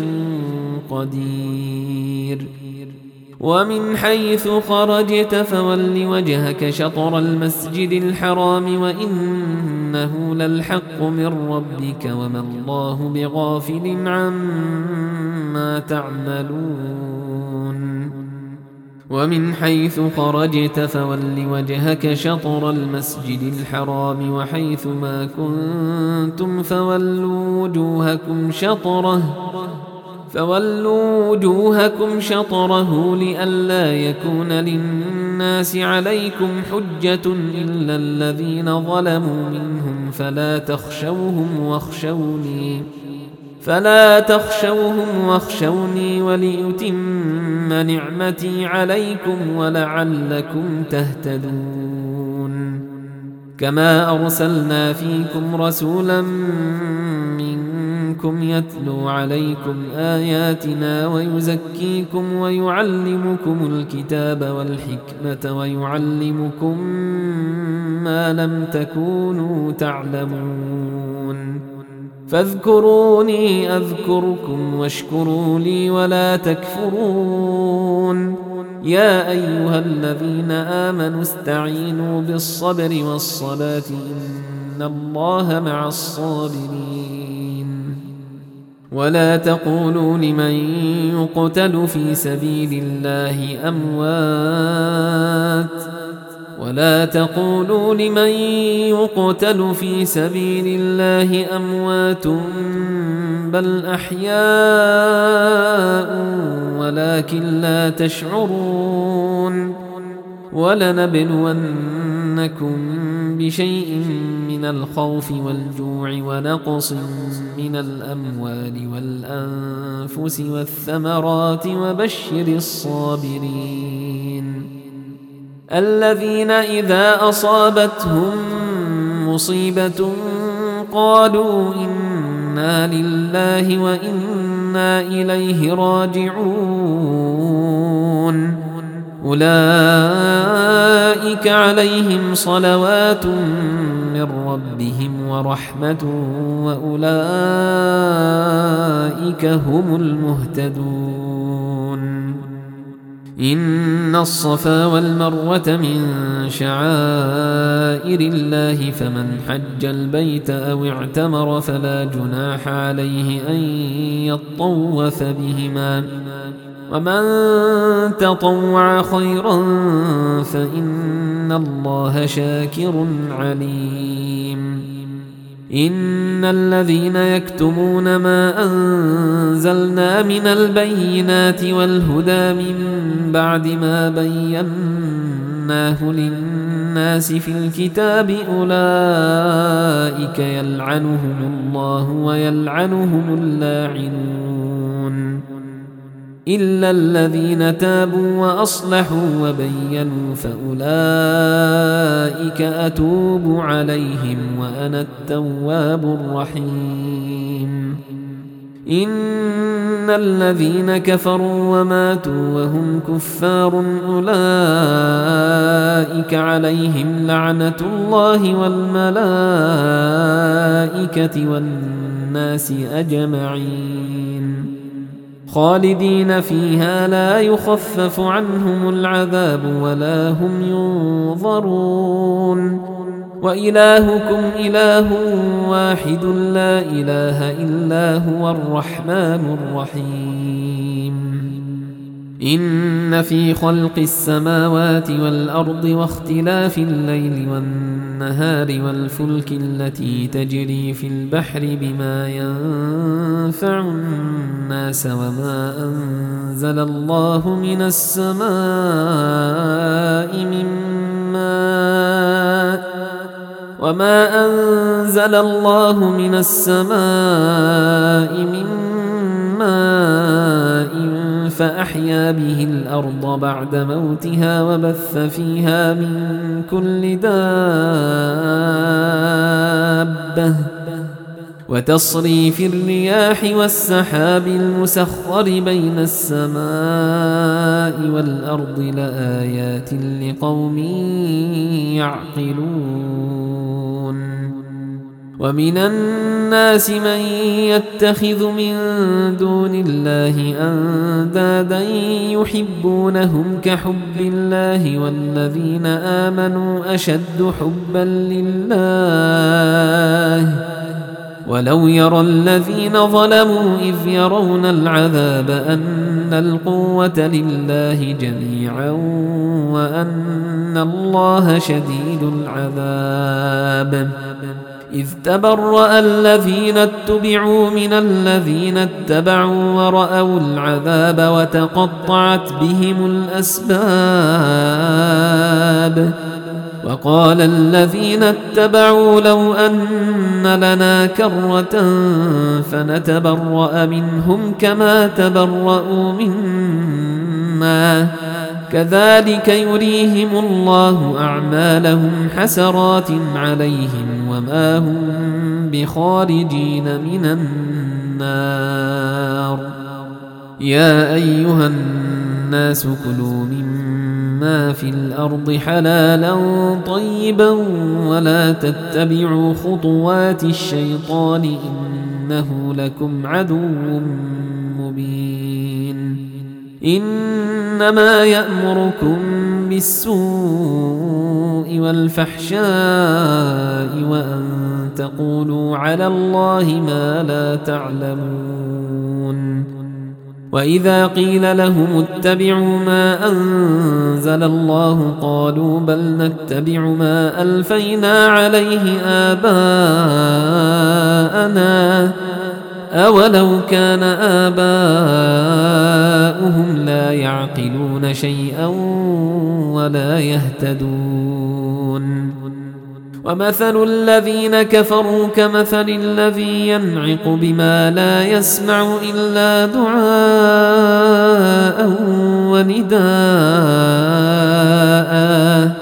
قدير ومن حيث خرجت فول وجهك شطر المسجد الحرام وإنه للحق من ربك وما الله بغافل عما تعملون ومن حيث خرجت فول وجهك شطر المسجد الحرام وحيث ما كنتم فولوا وجوهكم شطره لئلا يكون للناس عليكم حجة إلا الذين ظلموا منهم فلا تخشوهم واخشوني وليتم نعمتي عليكم ولعلكم تهتدون كما أرسلنا فيكم رسولا منكم يتلو عليكم آياتنا ويزكيكم ويعلمكم الكتاب والحكمة ويعلمكم ما لم تكونوا تعلمون فاذكروني أذكركم واشكروا لي ولا تكفرون يا أيها الذين آمنوا استعينوا بالصبر والصلاة إن الله مع الصابرين ولا تقولوا لمن يقتل في سبيل الله أموات بل أحياء ولكن لا تشعرون ولنبلونكم ولنبلونكم بشيء من الخوف والجوع ونقص من الأموال والأنفس والثمرات وبشر الصابرين الذين إذا أصابتهم مصيبة قالوا إنا لله وإنا إليه راجعون أولئك عليهم صلوات من ربهم ورحمة وأولئك هم المهتدون إن الصفا والمروة من شعائر الله فمن حج البيت أو اعتمر فلا جناح عليه أن يطوف بهما ومن تطوع خيرا فإن الله شاكر عليم إن الذين يكتمون ما أنزلنا من البينات والهدى من بعد ما بيناه للناس في الكتاب أولئك يلعنهم الله ويلعنهم اللاعنون إلا الذين تابوا وأصلحوا وبينوا فأولئك أتوب عليهم وأنا التواب الرحيم إن الذين كفروا وماتوا وهم كفار أولئك عليهم لعنة الله والملائكة والناس أجمعين خالدين فيها لا يخفف عنهم العذاب ولا هم ينظرون وإلهكم إله واحد لا إله إلا هو الرحمن الرحيم إن في خلق السماوات والأرض واختلاف الليل والنهار والفلك التي تجري في البحر بما ينفع الناس وما أنزل الله من السماء من ماء فأحيا به الأرض بعد موتها وبث فيها من كل دابة وتصريف الرياح والسحاب المسخر بين السماء والأرض لآيات لقوم يعقلون ومن الناس من يتخذ من دون الله أندادا يحبونهم كحب الله والذين آمنوا أشد حبا لله ولو يرى الذين ظلموا إذ يرون العذاب أن القوة لله جميعا وأن الله شديد العذاب إذ تبرأ الذين اتبعوا من الذين اتبعوا ورأوا العذاب وتقطعت بهم الأسباب وقال الذين اتبعوا لو أن لنا كرة فنتبرأ منهم كما تبرأوا منا كذلك يريهم الله أعمالهم حسرات عليهم وما هم بخارجين من النار يا أيها الناس كلوا مما في الأرض حلالا طيبا ولا تتبعوا خطوات الشيطان إنه لكم عدو مبين إنما يأمركم بالسوء والفحشاء وأن تقولوا على الله ما لا تعلمون وإذا قيل لهم اتبعوا ما أنزل الله قالوا بل نتبع ما ألفينا عليه آباءنا أولو كان آباؤهم لا يعقلون شيئا ولا يهتدون ومثل الذين كفروا كمثل الذي ينعق بما لا يسمع إلا دعاء ونداء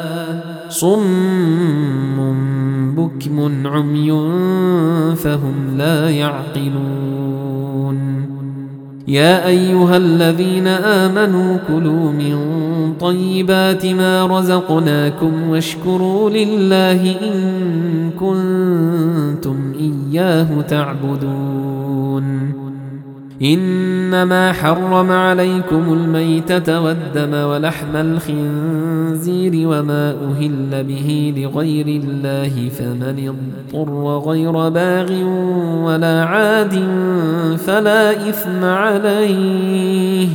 صم بكم عمي فهم لا يعقلون يا أيها الذين آمنوا كلوا من طيبات ما رزقناكم واشكروا لله إن كنتم إياه تعبدون إنما حرم عليكم الميتة والدم ولحم الخنزير وما أهل به لغير الله فمن اضطر غير باغ ولا عاد فلا إثم عليه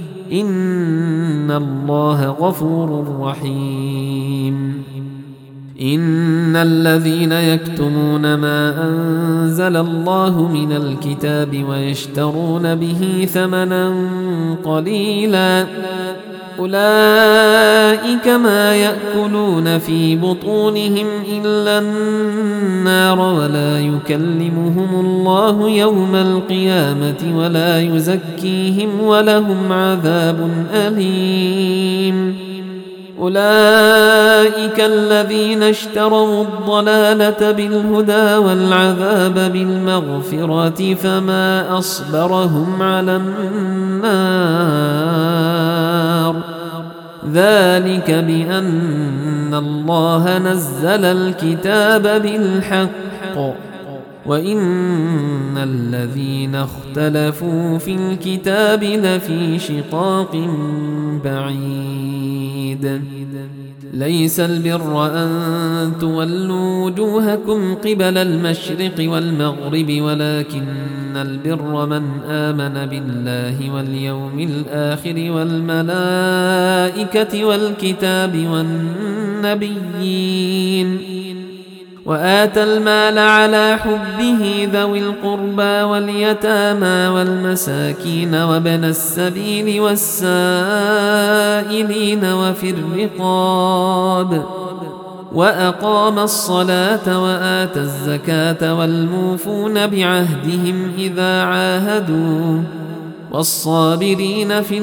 إن الله غفور رحيم إن الذين يكتمون ما أنزل الله من الكتاب ويشترون به ثمنا قليلا أولئك ما يأكلون في بطونهم إلا النار ولا يكلمهم الله يوم القيامة ولا يزكيهم ولهم عذاب أليم أولئك الذين اشتروا الضلالة بالهدى والعذاب بالمغفرة فما أصبرهم على النار ذلك بأن الله نزل الكتاب بالحق وإن الذين اختلفوا في الكتاب لفي شقاق بعيد ليس البر أن تولوا وجوهكم قبل المشرق والمغرب ولكن البر من آمن بالله واليوم الآخر والملائكة والكتاب والنبيين وآتى المال على حبه ذوي القربى واليتامى والمساكين وابن السبيل والسائلين وفي الرقاب وأقام الصلاة وآتى الزكاة والموفون بعهدهم إذا عاهدوا والصابرين في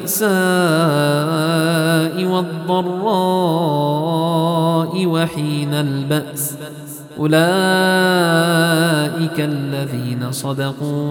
البأساء والضراء وحين البأس أولئك الذين صدقوا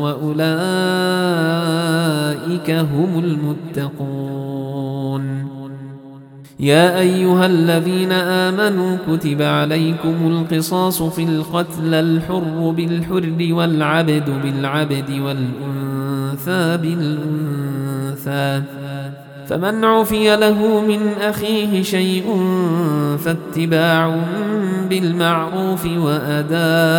وأولئك هم المتقون يا أيها الذين آمنوا كتب عليكم القصاص في القتلى الحر بالحر والعبد بالعبد والأنثى بالأنثى فمن عفي له من أخيه شيء فاتباع بالمعروف وأداء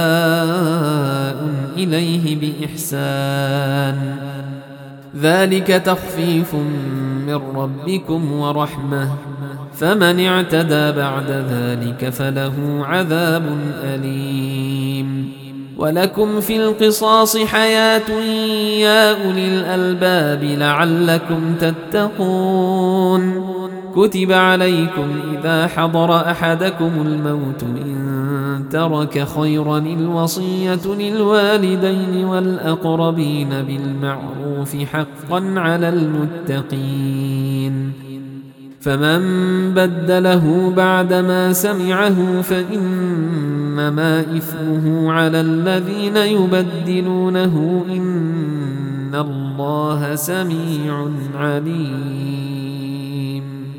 إليه بإحسان ذلك تخفيف من ربكم ورحمة فمن اعتدى بعد ذلك فله عذاب أليم ولكم في القصاص حياة يا أولي الألباب لعلكم تتقون كتب عليكم إذا حضر أحدكم الموت إن ترك خيرا الوصية للوالدين والأقربين بالمعروف حقا على المتقين فمن بدله بعدما سمعه فإنما إثمه على الذين يبدلونه إن الله سميع عليم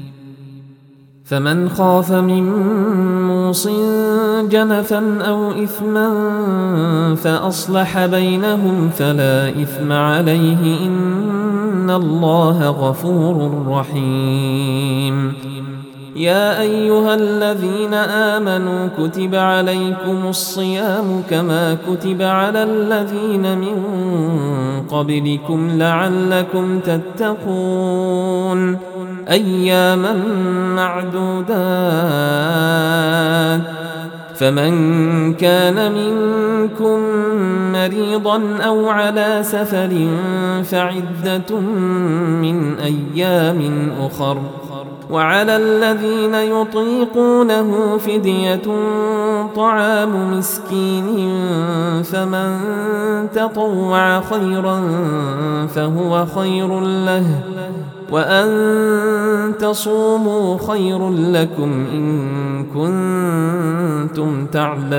فمن خاف من موص جنفا أو إثما فأصلح بينهم فلا إثم عليه إن الله غفور رحيم يا أيها الذين آمنوا كتب عليكم الصيام كما كتب على الذين من قبلكم لعلكم تتقون أياما معدودات فمن كان منكم مريضا أو على سفر فعدة من أيام أخر وعلى الذين يطيقونه فدية طعام مسكين فمن تطوع خيرا فهو خير له وأن تصوموا خير لكم إن كنتم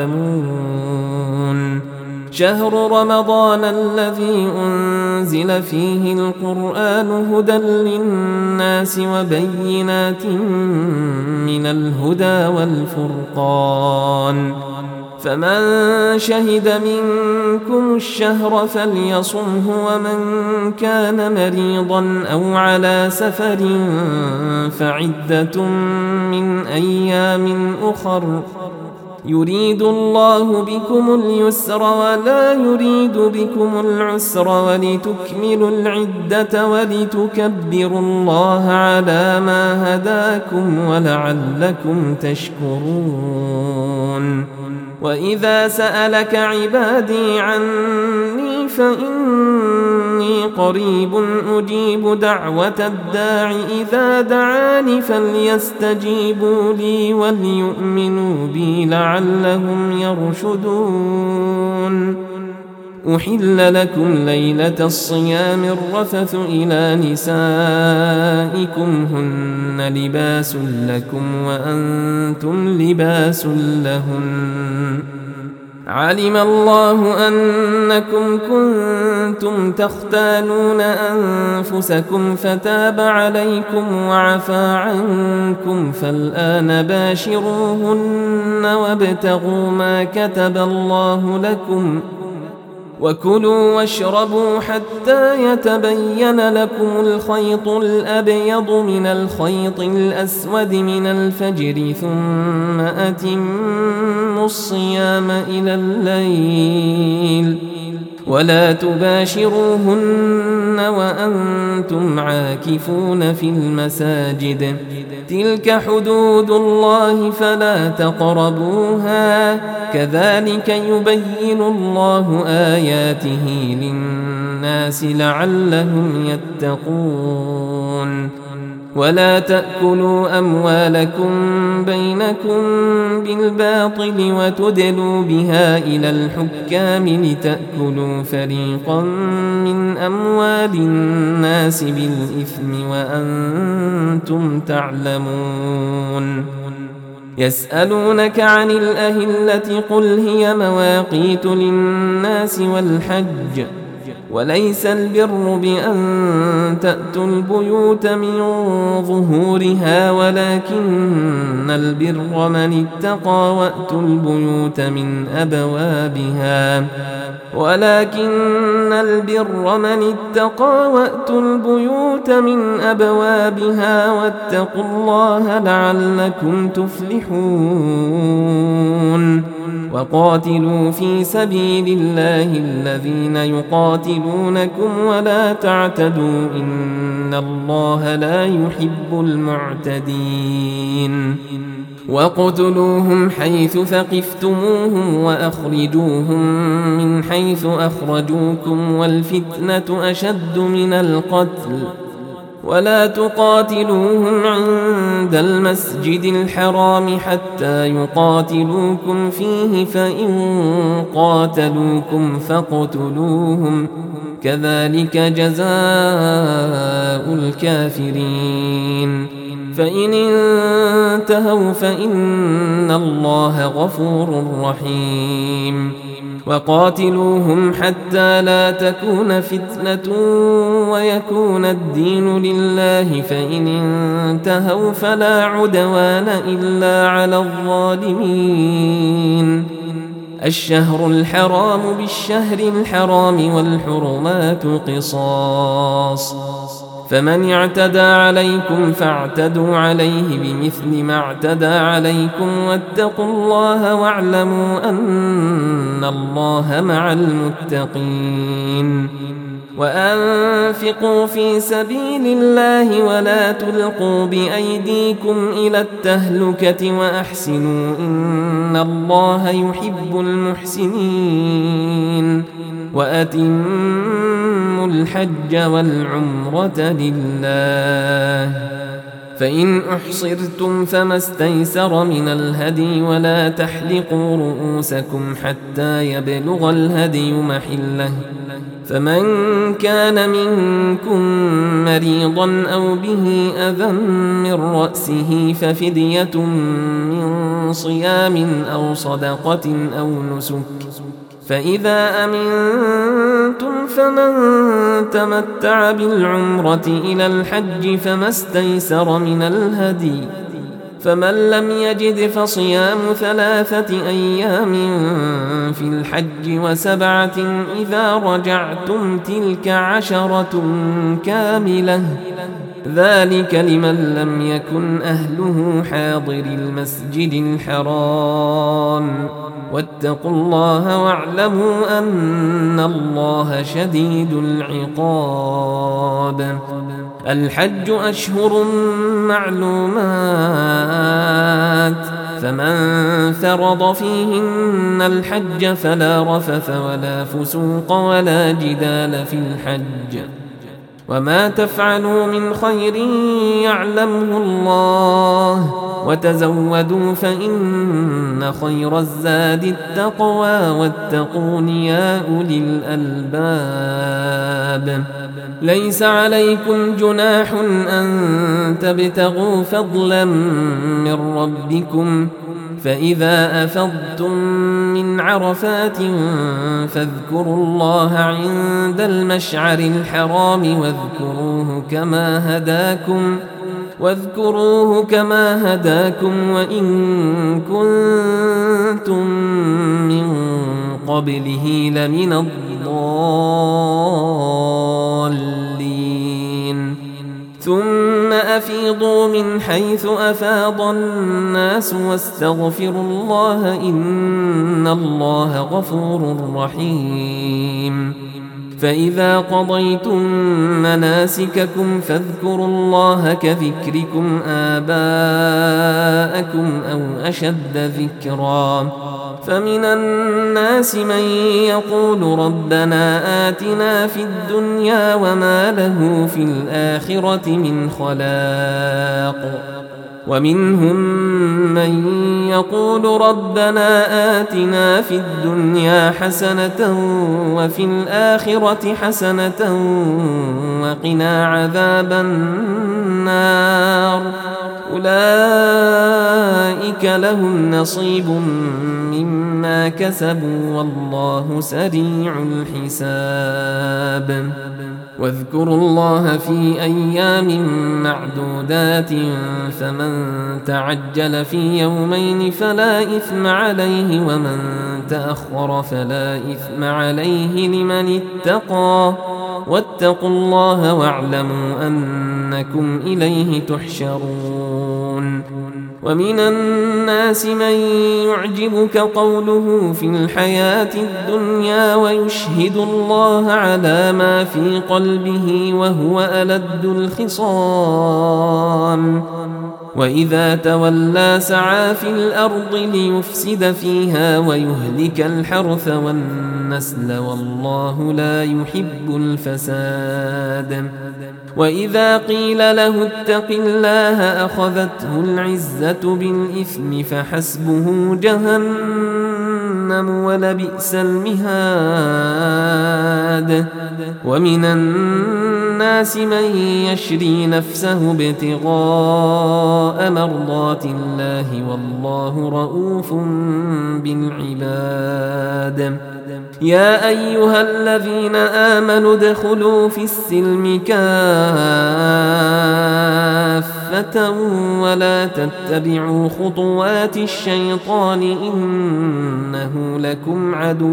تعلمون شهر رمضان الذي أنزل فيه القرآن هدى للناس وبينات من الهدى والفرقان فمن شهد منكم الشهر فليصمه ومن كان مريضا أو على سفر فعدة من أيام أخر يريد الله بكم اليسر ولا يريد بكم العسر ولتكملوا العدة ولتكبروا الله على ما هداكم ولعلكم تشكرون وإذا سألك عبادي عني فإني قريب أجيب دعوة الداع إذا دعاني فليستجيبوا لي وليؤمنوا بي لعلهم يرشدون أحل لكم ليلة الصيام الرفث إلى نسائكم هن لباس لكم وأنتم لباس لهن علم الله أنكم كنتم تختانون أنفسكم فتاب عليكم وعفى عنكم فالآن باشروهن وابتغوا ما كتب الله لكم وكلوا واشربوا حتى يتبين لكم الخيط الأبيض من الخيط الأسود من الفجر ثم أتموا الصيام إلى الليل ولا تباشروهن وأنتم عاكفون في المساجد تلك حدود الله فلا تقربوها كذلك يبين الله آياته للناس لعلهم يتقون ولا تأكلوا أموالكم بينكم بالباطل وتدلوا بها إلى الحكام لتأكلوا فريقا من أموال الناس بالإثم وأنتم تعلمون يسألونك عن الأهلة قل هي مواقيت للناس والحج وليس البر بأن تأتوا البيوت من ظهورها ولكن البر من اتقى وأتوا البيوت من أبوابها واتقوا الله لعلكم تفلحون وقاتلوا في سبيل الله الذين يقاتلونكم ولا تعتدوا إن الله لا يحب المعتدين وقتلوهم حيث ثقفتموهم وأخرجوهم من حيث أخرجوكم والفتنة أشد من القتل ولا تقاتلوهم عند المسجد الحرام حتى يقاتلوكم فيه فإن قاتلوكم فاقتلوهم كذلك جزاء الكافرين فإن انتهوا فإن الله غفور رحيم وقاتلوهم حتى لا تكون فتنة ويكون الدين لله فإن انتهوا فلا عدوان إلا على الظالمين الشهر الحرام بالشهر الحرام والحرمات قصاص فمن اعتدى عليكم فاعتدوا عليه بمثل ما اعتدى عليكم واتقوا الله واعلموا أن الله مع المتقين وأنفقوا في سبيل الله ولا تلقوا بأيديكم إلى التهلكة وأحسنوا إن الله يحب المحسنين وأتموا الحج والعمرة لله فإن أحصرتم فما استيسر من الهدي ولا تحلقوا رؤوسكم حتى يبلغ الهدي محله فمن كان منكم مريضا أو به أذى من رأسه ففدية من صيام أو صدقة أو نسك فإذا أمنتم فمن تمتع بالعمرة إلى الحج فما استيسر من الهدي فمن لم يجد فصيام 3 أيام في الحج و7 إذا رجعتم تلك 10 كاملة ذلك لمن لم يكن أهله حاضر المسجد الحرام واتقوا الله واعلموا أن الله شديد العقاب الحج أشهر معلومات فمن فرض فيهن الحج فلا رفث ولا فسوق ولا جدال في الحج وما تفعلوا من خير يعلمه الله وتزودوا فإن خير الزاد التقوى واتقون يا أولي الألباب ليس عليكم جناح أن تبتغوا فضلا من ربكم فإذا أفضتم من عرفات فاذكروا الله عند المشعر الحرام واذكروه كما هداكم وإن كنتم من قبله لمن الضالين ثم أفيضوا من حيث أفاض الناس واستغفروا الله إن الله غفور رحيم فإذا قضيتم مناسككم فاذكروا الله كذكركم آباءكم أو أشد ذكرا فمن الناس من يقول ربنا آتنا في الدنيا وما له في الآخرة من خلاق ومنهم من يقول ربنا آتنا في الدنيا حسنة وفي الآخرة حسنة وقنا عذاب النار أولئك لهم نصيب مما كسبوا والله سريع الحساب واذكروا الله في أيام معدودات فمن تعجل في يومين فلا إثم عليه ومن تأخر فلا إثم عليه لمن اتقى واتقوا الله واعلموا أنكم إليه تحشرون ومن الناس من يعجبك قوله في الحياة الدنيا ويشهد الله على ما في قلبه وهو ألد الخصام وإذا تولى سعى في الأرض ليفسد فيها ويهلك الحرث والنسل والله لا يحب الفساد وإذا قيل له اتق الله أخذته العزة بالإثم فحسبه جهنم ولبئس المهاد ومن الناس من يشري نفسه ابتغاء مرضات الله والله رؤوف بالعباد يا أيها الذين آمنوا ادخلوا في السلم كافة ولا تتبعوا خطوات الشيطان إنه لكم عدو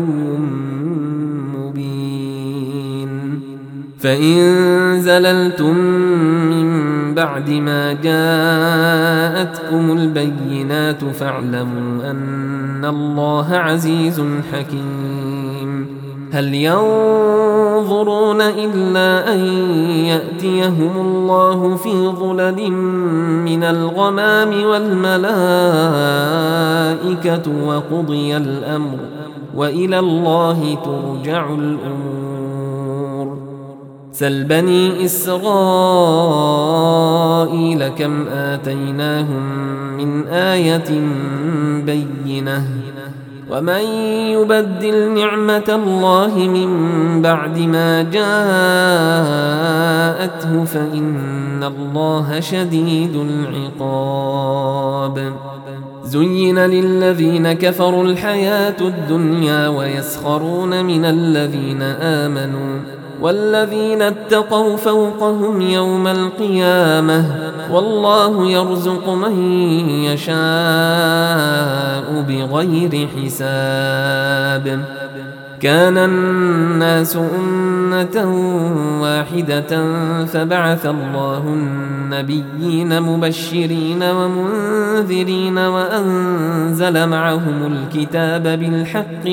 مبين فإن زللتم من بعد ما جاءتكم البينات فاعلموا أن الله عزيز حكيم هل ينظرون إلا أن يأتيهم الله في ظلل من الغمام والملائكة وقضي الأمر وإلى الله ترجع الأمور سل بني إسرائيل كم آتيناهم من آية بينة ومن يبدل نعمة الله من بعد ما جاءته فإن الله شديد العقاب زين للذين كفروا الحياة الدنيا ويسخرون من الذين آمنوا والذين اتقوا فوقهم يوم القيامة والله يرزق من يشاء بغير حساب كان الناس أمة واحدة فبعث الله النبيين مبشرين ومنذرين وأنزل معهم الكتاب بالحق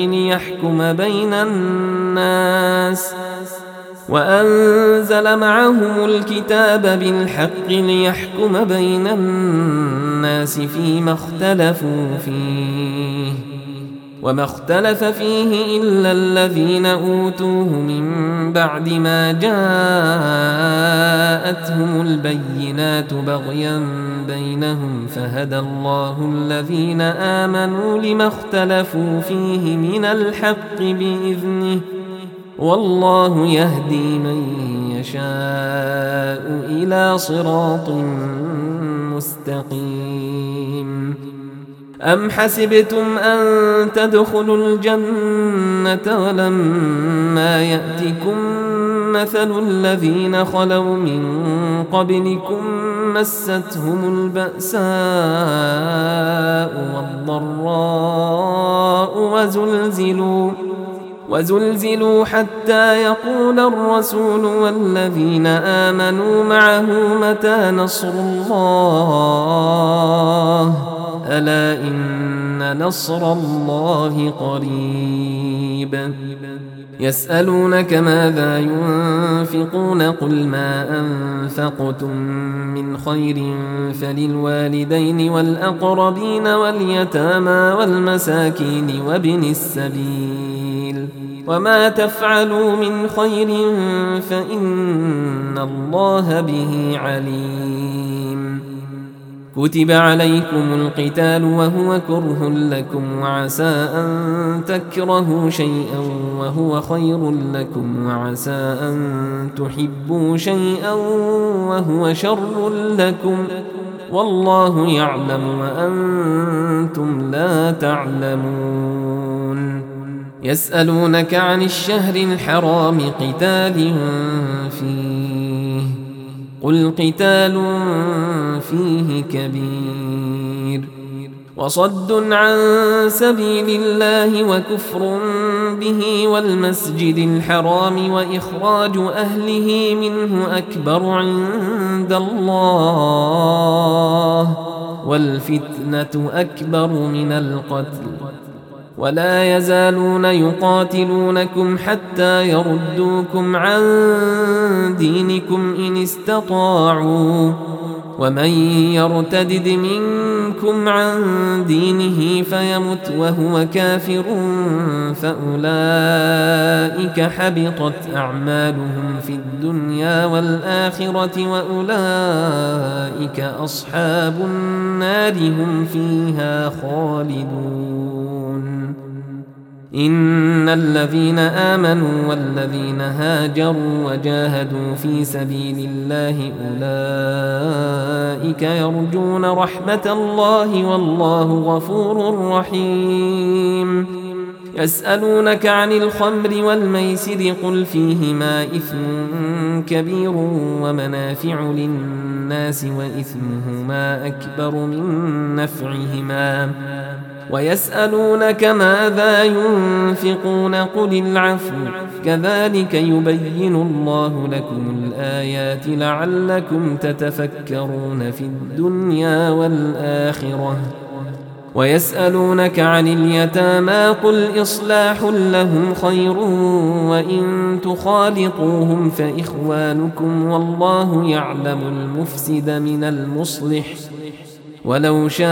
ليحكم بين الناس فيما اختلفوا فيه وما اختلف فيه إلا الذين أوتوه من بعد ما جاءتهم البينات بغيا بينهم فهدى الله الذين آمنوا لما اختلفوا فيه من الحق بإذنه والله يهدي من يشاء إلى صراط مستقيم أم حسبتم أن تدخلوا الجنة ولما يأتكم مثل الذين خلوا من قبلكم مستهم البأساء والضراء وزلزلوا حتى يقول الرسول والذين آمنوا معه متى نصر الله ألا إن نصر الله قريب يسألونك ماذا ينفقون قل ما أنفقتم من خير فللوالدين والأقربين واليتامى والمساكين وابن السبيل وما تفعلوا من خير فإن الله به عليم كتب عليكم القتال وهو كره لكم وعسى أن تكرهوا شيئا وهو خير لكم وعسى أن تحبوا شيئا وهو شر لكم والله يعلم وأنتم لا تعلمون يسألونك عن الشهر الحرام قتال فيه قل قتال فيه كبير وصد عن سبيل الله وكفر به والمسجد الحرام وإخراج أهله منه أكبر عند الله والفتنة أكبر من القتل ولا يزالون يقاتلونكم حتى يردوكم عن دينكم إن استطاعوا ومن يرتدد منكم عن دينه فيمت وهو كافر فأولئك حبطت أعمالهم في الدنيا والآخرة وأولئك أصحاب النار هم فيها خالدون إن الذين آمنوا والذين هاجروا وجاهدوا في سبيل الله أولئك يرجون رحمة الله والله غفور رحيم يسألونك عن الخمر والميسر قل فيهما إثم كبير ومنافع للناس وإثمهما أكبر من نفعهما ويسألونك ماذا ينفقون قل العفو كذلك يبين الله لكم الآيات لعلكم تتفكرون في الدنيا والآخرة ويسألونك عن اليتامى قل إصلاح لهم خير وإن تخالطوهم فإخوانكم والله يعلم المفسد من المصلح ولو شاء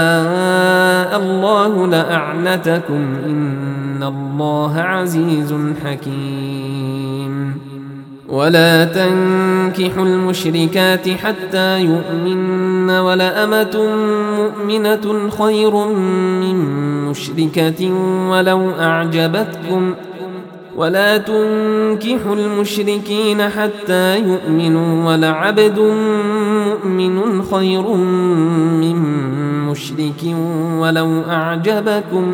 الله لأعنتكم إن الله عزيز حكيم ولا تنكحوا المشركات حتى يؤمن ولأمة مؤمنة خير من مشركة ولو أعجبتكم ولا تنكحوا المشركين حتى يؤمنوا ولعبد مؤمن خير من مشرك ولو أعجبكم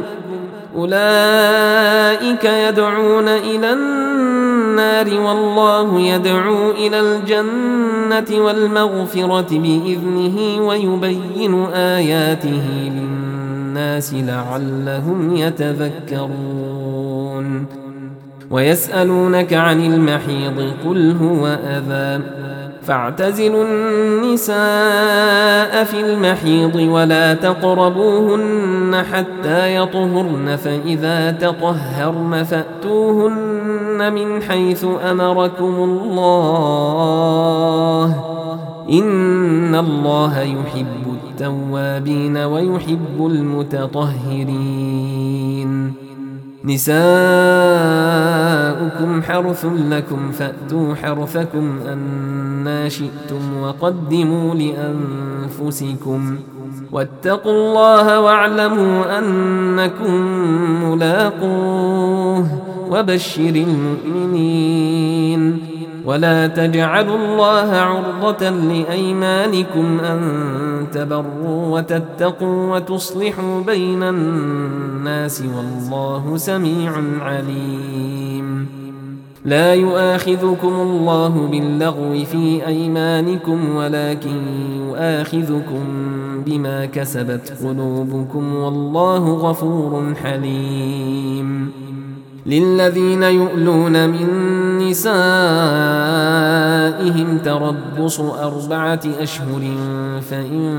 أولئك يدعون إلى النار والله يدعو إلى الجنة والمغفرة بإذنه ويبين آياته للناس لعلهم يتذكرون ويسألونك عن المحيض قل هو أذى فاعتزلوا النساء في المحيض ولا تقربوهن حتى يطهرن فإذا تطهرن فأتوهن من حيث أمركم الله إن الله يحب التوابين ويحب المتطهرين نساؤكم حرث لكم فأتوا حرثكم أنى شئتم وقدموا لأنفسكم واتقوا الله واعلموا أنكم ملاقوه وبشر المؤمنين ولا تجعلوا الله عرضة لأيمانكم أن تبروا وتتقوا وتصلحوا بين الناس والله سميع عليم لا يؤاخذكم الله باللغو في أيمانكم ولكن يؤاخذكم بما كسبت قلوبكم والله غفور حليم للذين يؤلون من نسائهم تربص 4 أشهر فإن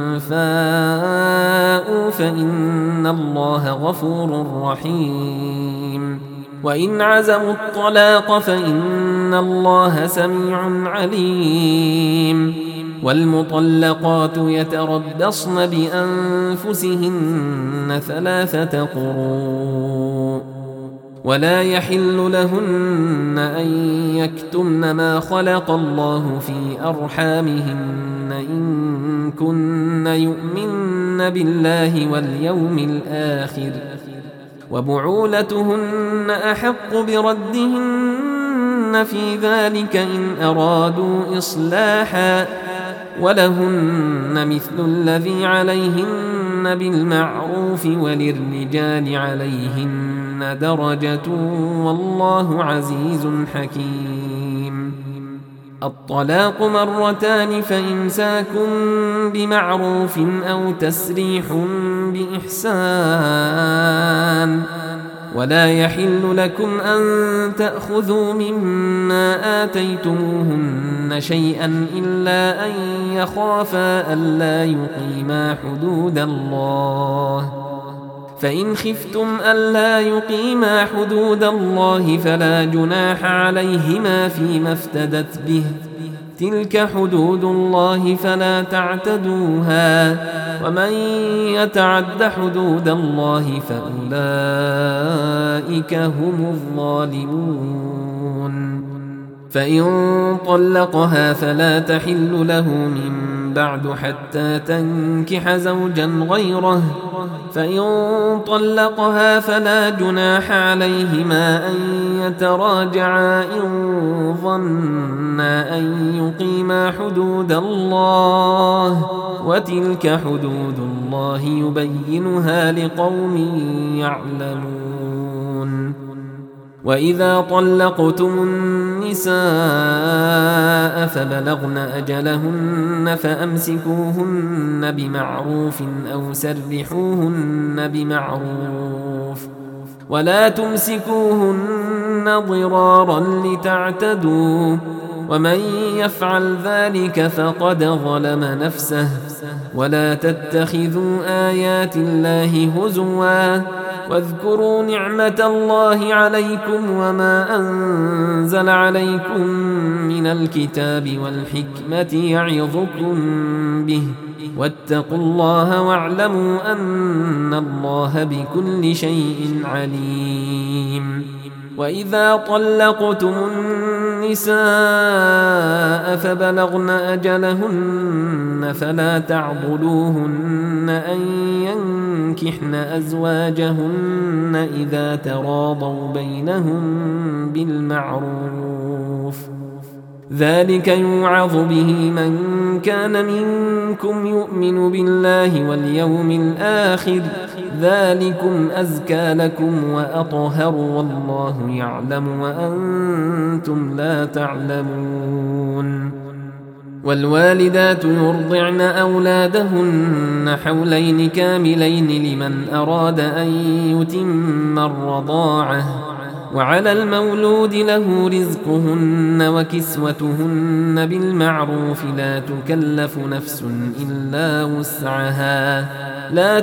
فاءوا فإن الله غفور رحيم وإن عزموا الطلاق فإن الله سميع عليم والمطلقات يتربصن بأنفسهن 3 قروء ولا يحل لهن أن يكتمن ما خلق الله في أرحامهن إن كن يؤمن بالله واليوم الآخر وبعولتهن أحق بردهن في ذلك إن أرادوا إصلاحا ولهن مثل الذي عليهن بالمعروف وللرجال عليهن درجة والله عزيز حكيم الطلاق 2 فإمساك بمعروف أو تسريح بإحسان ولا يحل لكم أن تأخذوا مما آتيتموهن شيئا إلا أن يخافا ألا يقيما حدود الله فإن خفتم ألا يقيما حدود الله فلا جناح عليهما فيما افتدت به تلك حدود الله فلا تعتدوها ومن يتعد حدود الله فأولئك هم الظالمون فإن طلقها فلا تحل له من بعد حتى تنكح زوجا غيره فإن طلقها فلا جناح عليهما أن يتراجعا إن ظنا أن يقيما حدود الله وتلك حدود الله يبينها لقوم يعلمون وإذا طلقتم النساء فبلغن أجلهن فأمسكوهن بمعروف أو سرحوهن بمعروف ولا تمسكوهن ضرارا لتعتدوا ومن يفعل ذلك فقد ظلم نفسه ولا تتخذوا آيات الله هزوا واذكروا نعمة الله عليكم وما أنزل عليكم من الكتاب والحكمة يعظكم به واتقوا الله واعلموا أن الله بكل شيء عليم وإذا طلقتم النساء فبلغن أجلهن فلا تعضلوهن أن ينكحن أزواجهن إذا تراضوا بينهم بالمعروف، ذلك يوعظ به من كان منكم يؤمن بالله واليوم الآخر، ذلكم أزكى لكم وأطهر والله يعلم وأنتم لا تعلمون. والوالدات يرضعن أولادهن حولين كاملين لمن أراد أن يتم الرضاعة، وعلى المولود له رزقهن وكسوتهن بالمعروف، لا تكلف نفس إلا وسعها، لا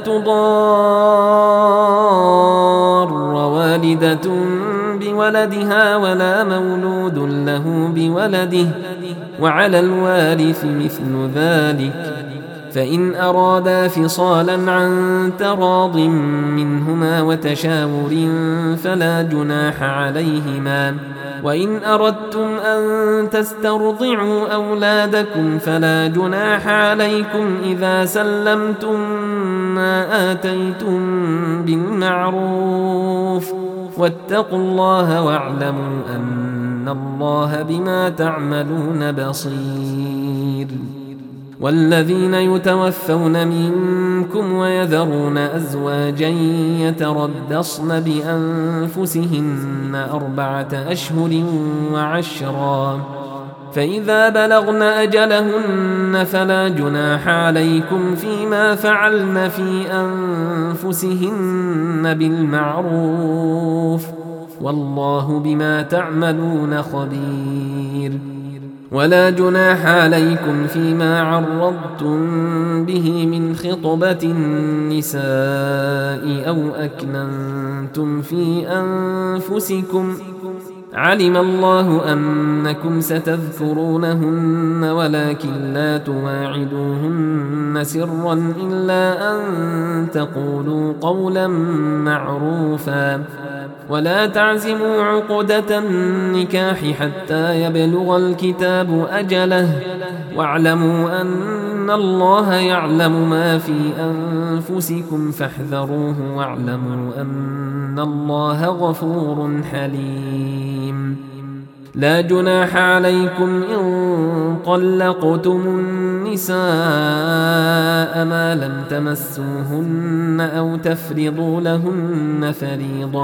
تضار والدة بولدها ولا مولود له بولده، وعلى الوارث مثل ذلك، فإن أرادا فصالا عن تراض منهما وتشاور فلا جناح عليهما، وإن أردتم أن تسترضعوا أولادكم فلا جناح عليكم إذا سلمتم ما آتيتم بالمعروف، واتقوا الله واعلموا أن الله بما تعملون بصير. والذين يتوفون منكم ويذرون أزواجا يتربصن بأنفسهن 4 أشهر وعشرا، فإذا بلغن أجلهن فلا جناح عليكم فيما فعلن في أنفسهن بالمعروف، والله بما تعملون خبير. ولا جناح عليكم فيما عرضتم به من خطبة النساء أو أكننتم في أنفسكم، علم الله أنكم ستذكرونهن ولكن لا تواعدوهن سرا إلا أن تقولوا قولا معروفا، ولا تعزموا عقدة النكاح حتى يبلغ الكتاب أجله، واعلموا أن الله يعلم ما في أنفسكم فاحذروه، واعلموا أن الله غفور حليم. لا جناح عليكم إن طلقتم النساء ما لم تمسوهن أو تفرضوا لهن فريضة،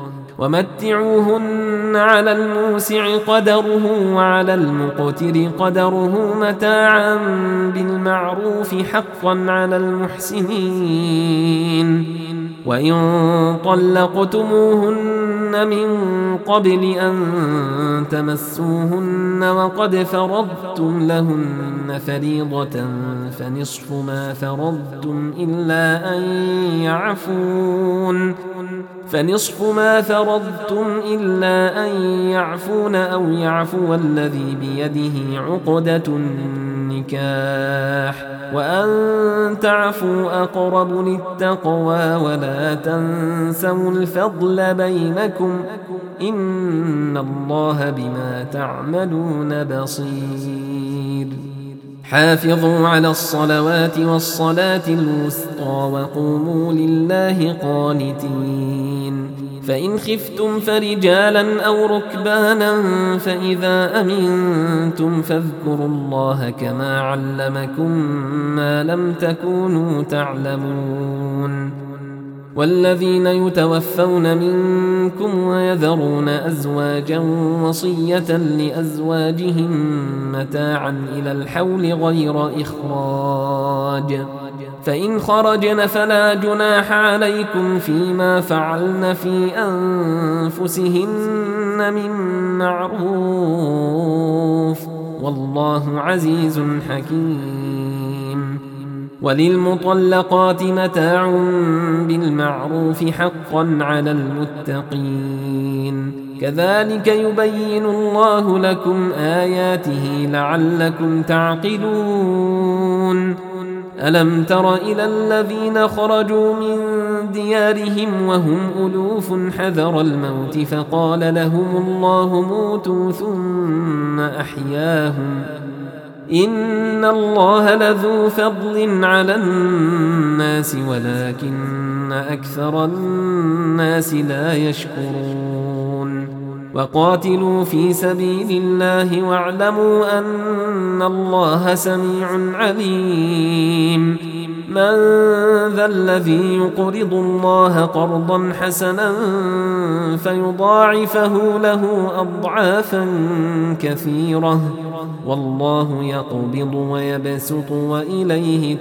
ومتعوهن على الموسع قدره وعلى المقتر قدره متاعا بالمعروف حقا على المحسنين. وإن طلقتموهن من قبل أن تمسوهن وقد فرضتم لهن فريضة فنصف ما فرضتم إلا أن يعفون أو يعفو الذي بيده عقدة النكاح، وأن تعفوا أقرب للتقوى، ولا تنسوا الفضل بينكم، إن الله بما تعملون بصير. حافظوا على الصلوات والصلاة الوسطى وقوموا لله قانتين. فإن خفتم فرجالا أو ركبانا فإذا أمنتم فاذكروا الله كما علمكم ما لم تكونوا تعلمون. والذين يتوفون منكم ويذرون أزواجا وصية لأزواجهم متاعا إلى الحول غير إخراج، فإن خرجن فلا جناح عليكم فيما فعلن في أنفسهن من معروف، والله عزيز حكيم. وللمطلقات متاع بالمعروف حقا على المتقين، كذلك يبين الله لكم آياته لعلكم تعقلون. ألم تر إلى الذين خرجوا من ديارهم وهم ألوف حذر الموت فقال لهم الله موتوا ثم أحياهم إن الله لذو فضل على الناس ولكن أكثر الناس لا يشكرون وقاتلوا في سبيل الله واعلموا أن الله سميع عليم من ذا الذي يقرض الله قرضا حسنا فيضاعفه له أضعافا كثيرة والله يقبض ويبسط وإليه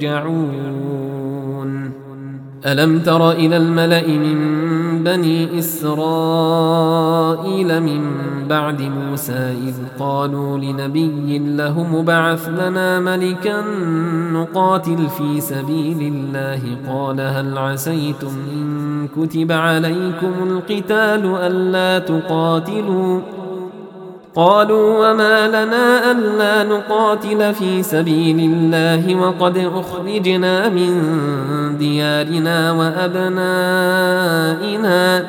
ترجعون ألم تر إلى الملأ من بني إسرائيل من بعد موسى إذ قالوا لنبي له مبعث لنا ملكا نقاتل في سبيل الله قال هل عسيتم إن كتب عليكم القتال ألا تقاتلوا قالوا وما لنا ألا نقاتل في سبيل الله وقد أخرجنا من ديارنا وأبنائنا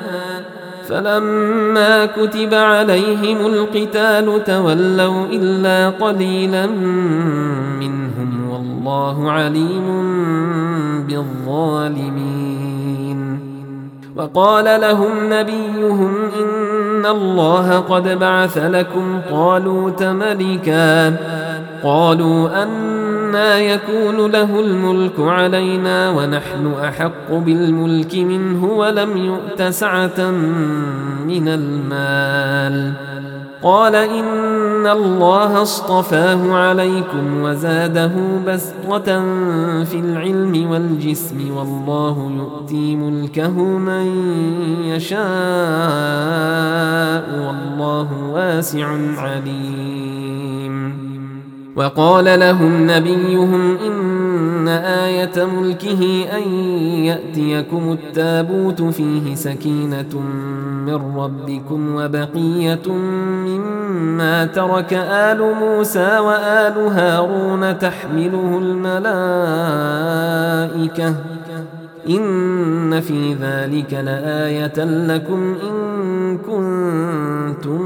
فلما كتب عليهم القتال تولوا إلا قليلا منهم والله عليم بالظالمين وقال لهم نبيهم إن الله قد بعث لكم طالوت ملكا قالوا أنى يكون له الملك علينا ونحن أحق بالملك منه ولم يؤت سعة من المال قال إن الله اصطفاه عليكم وزاده بسطة في العلم والجسم والله يؤتي ملكه من يشاء والله واسع عليم وقال لهم نبيهم إن آية ملكه أن يأتيكم التابوت فيه سكينة من ربكم وبقية مما ترك آل موسى وآل هارون تحمله الملائكة إن في ذلك لآية لكم إن كنتم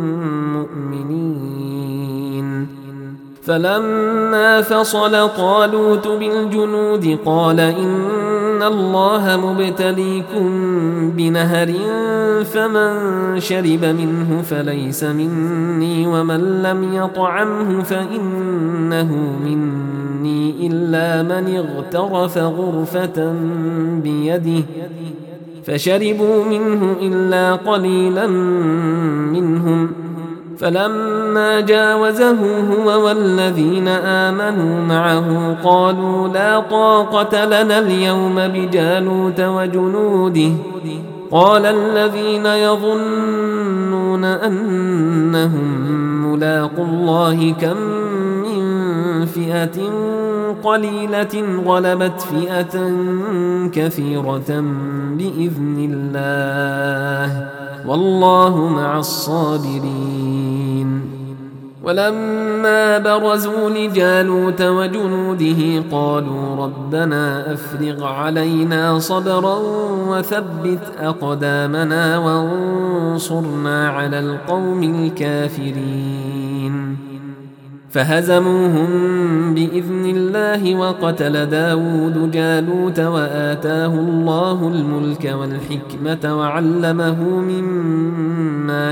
مؤمنين فلما فصل طالوت بالجنود قال إن الله مبتليكم بنهر فمن شرب منه فليس مني ومن لم يطعمه فإنه مني إلا من اغترف غرفة بيده فشربوا منه إلا قليلا منهم فلما جاوزه هو والذين آمنوا معه قالوا لا طاقة لنا اليوم بجالوت وجنوده قال الذين يظنون أنهم ملاقوا الله كم من فئة قليلة غلبت فئة كثيرة بإذن الله والله مع الصابرين ولما برزوا لجالوت وجنوده قالوا ربنا أفرغ علينا صبرا وثبت أقدامنا وانصرنا على القوم الكافرين فهزموهم بإذن الله وقتل داود جالوت وآتاه الله الملك والحكمة وعلمه مما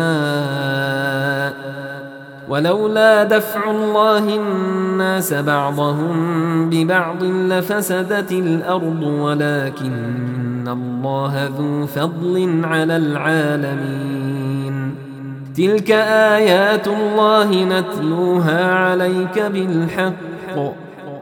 يشاء ولولا دفع الله الناس بعضهم ببعض لفسدت الأرض ولكن الله ذو فضل على العالمين تلك آيات الله نتلوها عليك بالحق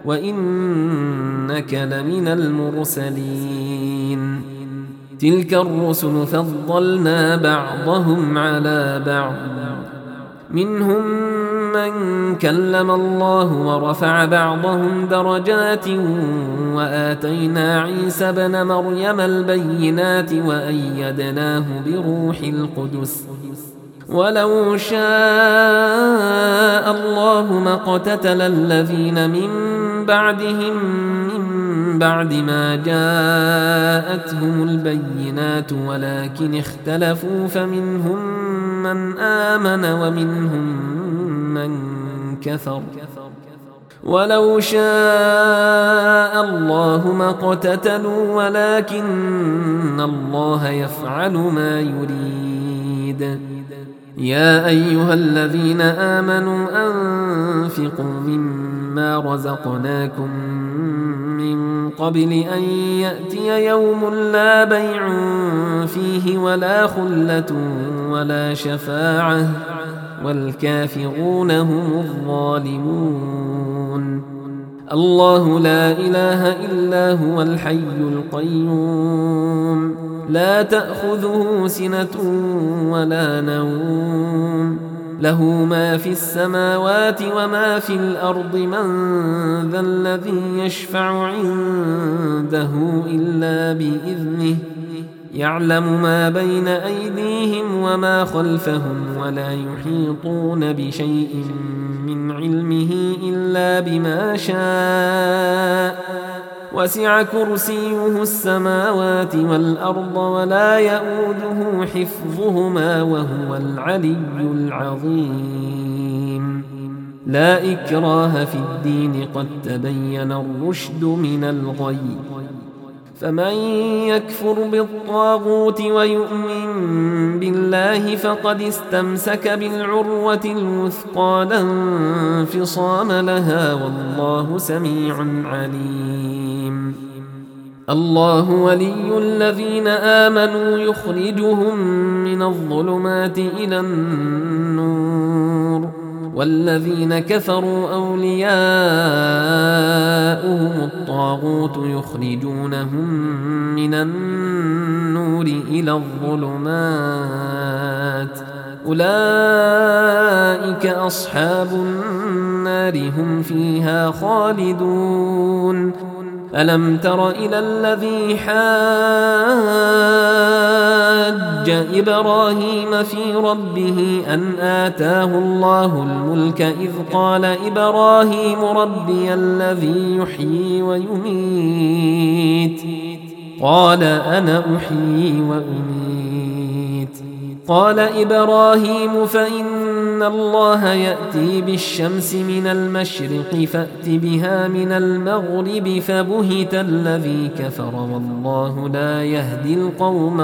وإنك لمن المرسلين تلك الرسل فضلنا بعضهم على بعض منهم من كلم الله ورفع بعضهم درجات وآتينا عيسى ابن مريم البينات وأيدناه بروح القدس ولو شاء الله ما اقتتل الذين من بعدهم من بعد ما جاءتهم البينات ولكن اختلفوا فمنهم من آمن ومنهم من كفر ولو شاء الله ما اقتتلوا ولكن الله يفعل ما يريد. يا أيها الذين آمنوا أنفقوا مما رزقناكم من قبل أن يأتي يوم لا بيع فيه ولا خلة ولا شفاعة والكافرون هم الظالمون. الله لا إله إلا هو الحي القيوم لا تأخذه سنة ولا نوم له ما في السماوات وما في الأرض من ذا الذي يشفع عنده إلا بإذنه يعلم ما بين أيديهم وما خلفهم ولا يحيطون بشيء من علمه إلا بما شاء وسع كرسيه السماوات والأرض ولا يؤوده حفظهما وهو العلي العظيم. لا إكراه في الدين قد تبين الرشد من الغي فمن يكفر بالطاغوت ويؤمن بالله فقد استمسك بالعروة الوثقى لا انفصام لها والله سميع عليم. الله ولي الذين آمنوا يخرجهم من الظلمات إلى النور والذين كفروا أولياؤهم الطاغوت يخرجونهم من النور إلى الظلمات أولئك أصحاب النار هم فيها خالدون. ألم تر إلى الذي حاج إبراهيم في ربه أن آتاه الله الملك إذ قال إبراهيم ربي الذي يحيي ويميت قال أنا أحيي وأميت قال إبراهيم فإن الله يأتي بالشمس من المشرق فأت بها من المغرب فبهت الذي كفر والله لا يهدي القوم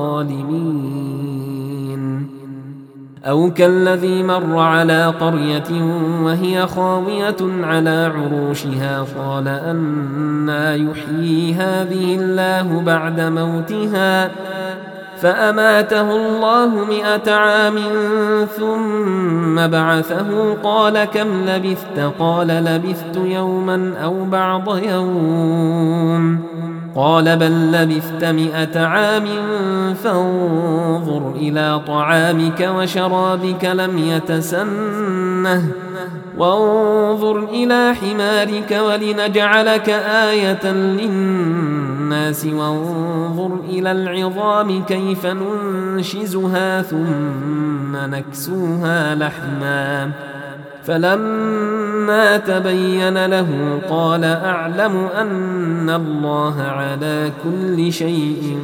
الظالمين. أو كالذي مر على قرية وهي خاوية على عروشها قال أنى يحيي هذه الله بعد موتها فأماته الله 100 عام ثم بعثه قال كم لبثت قال لبثت يوما أو بعض يوم قال بل لبثت 100 عام فانظر إلى طعامك وشرابك لم يتسنه وانظر إلى حمارك ولنجعلك آية للناس وانظر إلى العظام كيف ننشزها ثم نكسوها لحما فلما تبين له قال أعلم أن الله على كل شيء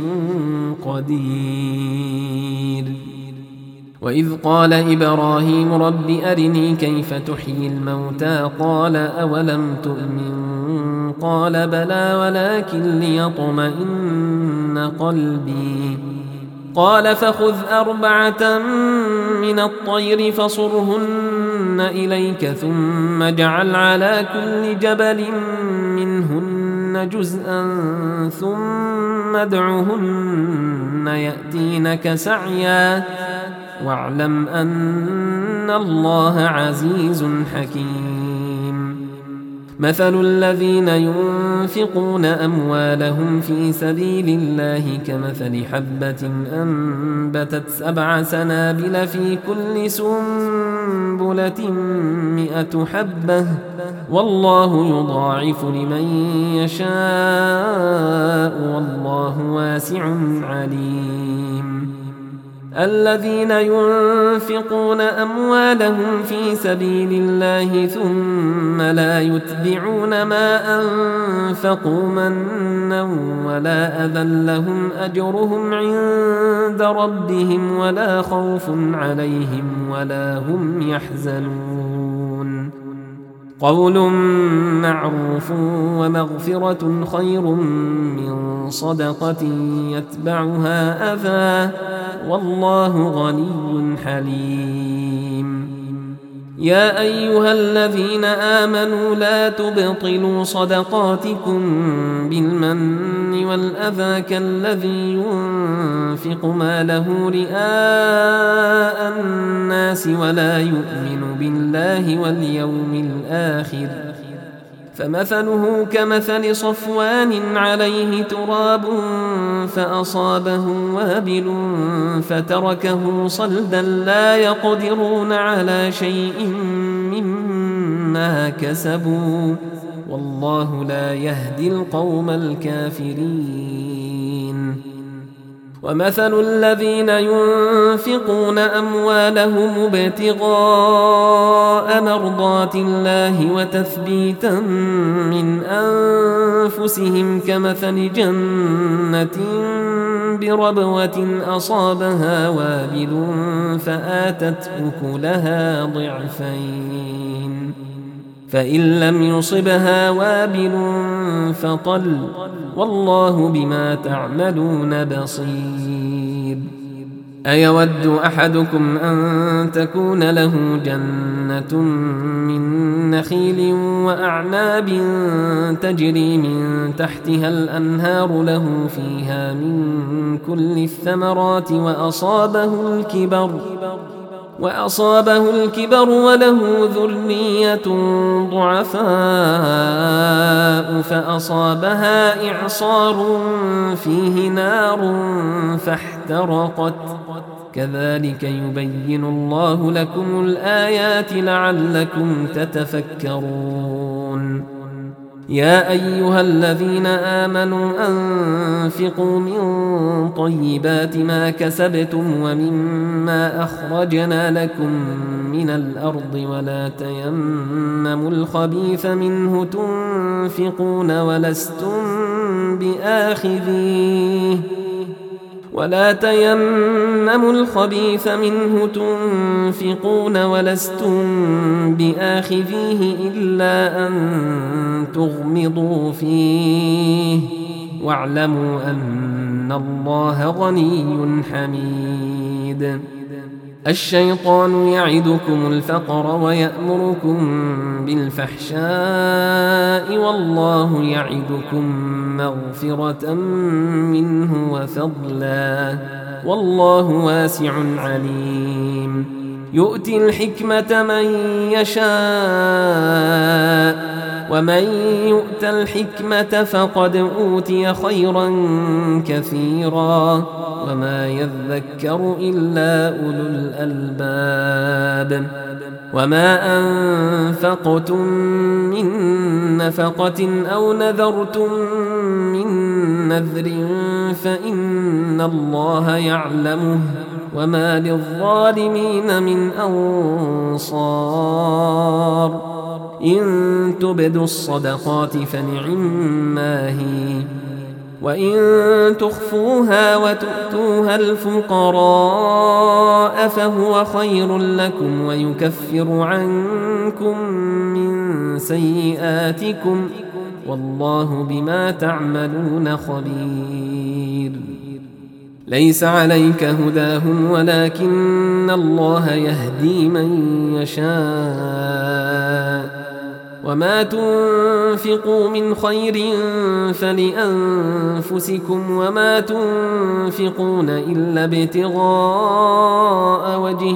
قدير. وإذ قال إبراهيم رب أرني كيف تحيي الموتى قال أولم تؤمن قال بلى ولكن ليطمئن قلبي قال فخذ 4 من الطير فصرهن إليك ثم اجعل على كل جبل منهن جزءا ثم ادعهن يأتينك سعيا واعلم أن الله عزيز حكيم. مثل الذين ينفقون أموالهم في سبيل الله كمثل حبة أنبتت 7 سنابل في كل سنبلة 100 حبة والله يضاعف لمن يشاء والله واسع عليم. الذين ينفقون أموالهم في سبيل الله ثم لا يتبعون ما أنفقوا منا ولا أذى لهم أجرهم عند ربهم ولا خوف عليهم ولا هم يحزنون قول معروف ومغفرة خير من صدقة يتبعها أذى والله غني حليم. يا أيها الذين آمنوا لا تبطلوا صدقاتكم بالمن والأذى كالذي ينفق ماله رئاء الناس ولا يؤمن بالله واليوم الآخر فمثله كمثل صفوان عليه تراب فأصابه وابل فتركه صلدا لا يقدرون على شيء مما كسبوا والله لا يهدي القوم الكافرين. ومثل الذين ينفقون أموالهم ابتغاء مرضات الله وتثبيتا من أنفسهم كمثل جنة بربوة أصابها وابل فآتت أكلها ضعفين فإن لم يصبها وابل فطل والله بما تعملون بصير. أيود أحدكم أن تكون له جنة من نخيل وأعناب تجري من تحتها الأنهار له فيها من كل الثمرات وأصابه الكبر وله ذرية ضعفاء فأصابها إعصار فيه نار فاحترقت كذلك يبين الله لكم الآيات لعلكم تتفكرون. يا أيها الذين آمنوا أنفقوا من طيبات ما كسبتم ومما أخرجنا لكم من الأرض ولا تيمموا الخبيث منه تنفقون ولستم بآخذيه إلا أن تغمضوا فيه واعلموا أن الله غني حميد. الشيطان يعدكم الفقر ويأمركم بالفحشاء والله يعدكم مغفرة منه وفضلا والله واسع عليم. يؤتي الحكمة من يشاء ومن يؤت الحكمة فقد أوتي خيرا كثيرا وما يذكر إلا أولو الألباب. وما أنفقتم من نفقة أو نذرتم من نذر فإن الله يعلمه وما للظالمين من أنصار. إن تبدوا الصدقات فنعما هي وإن تخفوها وتؤتوها الفقراء فهو خير لكم ويكفر عنكم من سيئاتكم والله بما تعملون خبير. ليس عليك هداهم ولكن الله يهدي من يشاء وما تنفقوا من خير فلأنفسكم وما تنفقون إلا ابتغاء وجه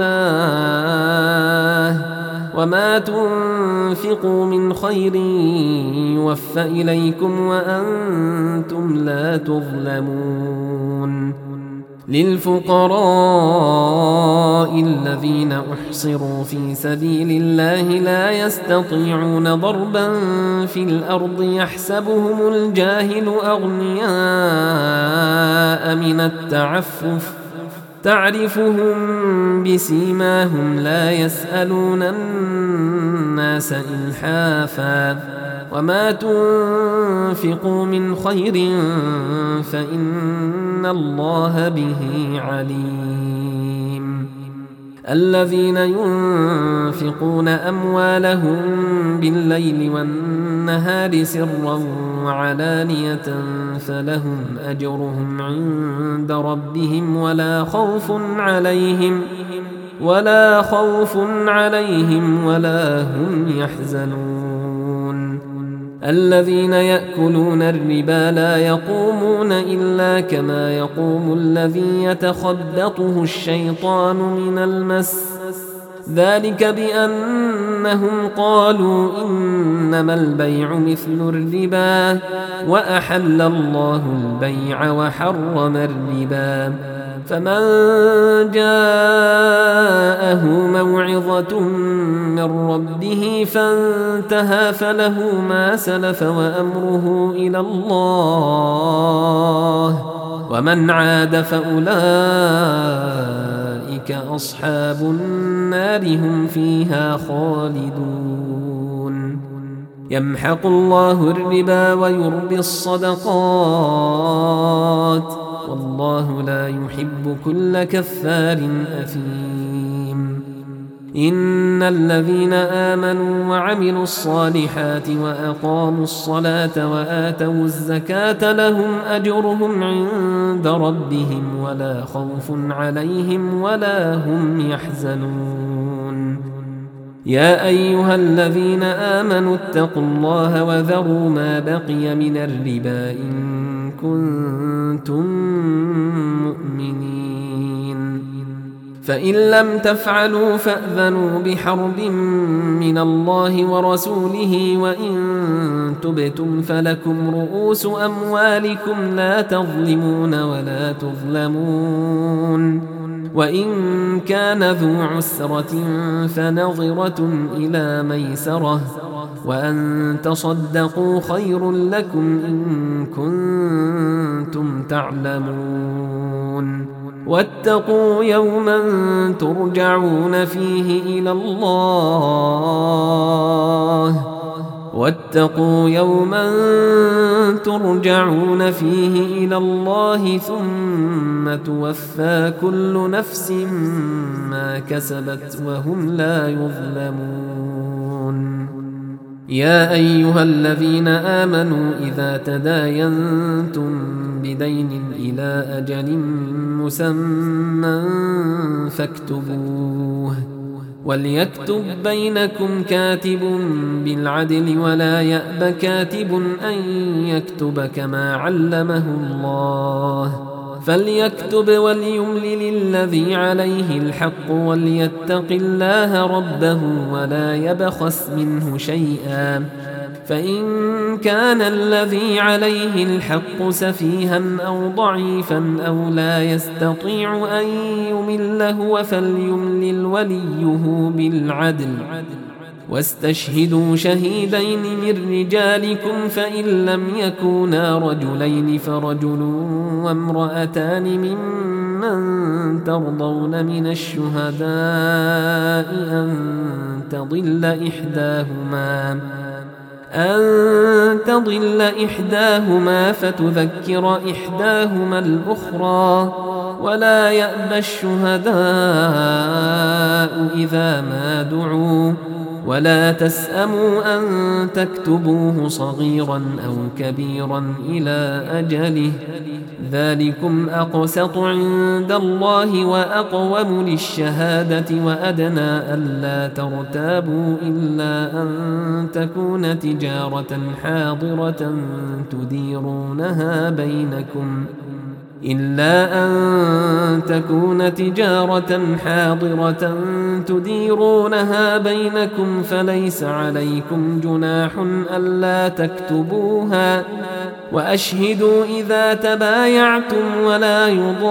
الله وما تنفقوا من خير يوفى إليكم وأنتم لا تظلمون. للفقراء الذين أحصروا في سبيل الله لا يستطيعون ضربا في الأرض يحسبهم الجاهل أغنياء من التعفف تعرفهم بسيماهم لا يسألون الناس إلحافا وما تنفقوا من خير فإن الله به عليم الذين ينفقون أموالهم بالليل والنهار سرا وعلانية فلهم أجرهم عند ربهم ولا خوف عليهم ولا هم يحزنون الذين يأكلون الربا لا يقومون إلا كما يقوم الذي يتخبطه الشيطان من المس ذلك بأنهم قالوا إنما البيع مثل الربا وأحل الله البيع وحرم الربا فمن جاءه موعظة من ربه فانتهى فله ما سلف وأمره إلى الله ومن عاد فأولئك أصحاب النار هم فيها خالدون يمحق الله الربا ويربي الصدقات والله لا يحب كل كفار أثيم إن الذين آمنوا وعملوا الصالحات وأقاموا الصلاة وآتوا الزكاة لهم أجرهم عند ربهم ولا خوف عليهم ولا هم يحزنون يا أيها الذين آمنوا اتقوا الله وذروا ما بقي من الربا إن كنتم مؤمنين فإن لم تفعلوا فأذنوا بحرب من الله ورسوله وإن تبتم فلكم رؤوس أموالكم لا تظلمون ولا تظلمون وإن كان ذو عسرة فنظرة إلى ميسرة وأن تصدقوا خير لكم إن كنتم تعلمون واتقوا يوما ترجعون فيه إلى الله ثم توفى كل نفس ما كسبت وهم لا يظلمون يا أيها الذين آمنوا إذا تداينتم بدين إلى أجل مسمى فاكتبوه وليكتب بينكم كاتب بالعدل ولا يأب كاتب أن يكتب كما علمه الله فليكتب وليملل الذي عليه الحق وليتق الله ربه ولا يبخس منه شيئا فإن كان الذي عليه الحق سفيها أو ضعيفا أو لا يستطيع أن يمله فليملل وليه بالعدل واستشهدوا شهيدين من رجالكم فإن لم يكونا رجلين فرجل وامرأتان ممن ترضون من الشهداء أن تضل إحداهما فتذكر إحداهما الأخرى ولا يأبى الشهداء إذا ما دعوا ولا تسأموا أن تكتبوه صغيرا أو كبيرا إلى أجله ذلكم أقسط عند الله وأقوم للشهادة وأدنى ألا ترتابوا إلا أن تكون تجارة حاضرة تديرونها بينكم فليس عليكم جناح ألا تكتبوها وأشهدوا إذا تبايعتم ولا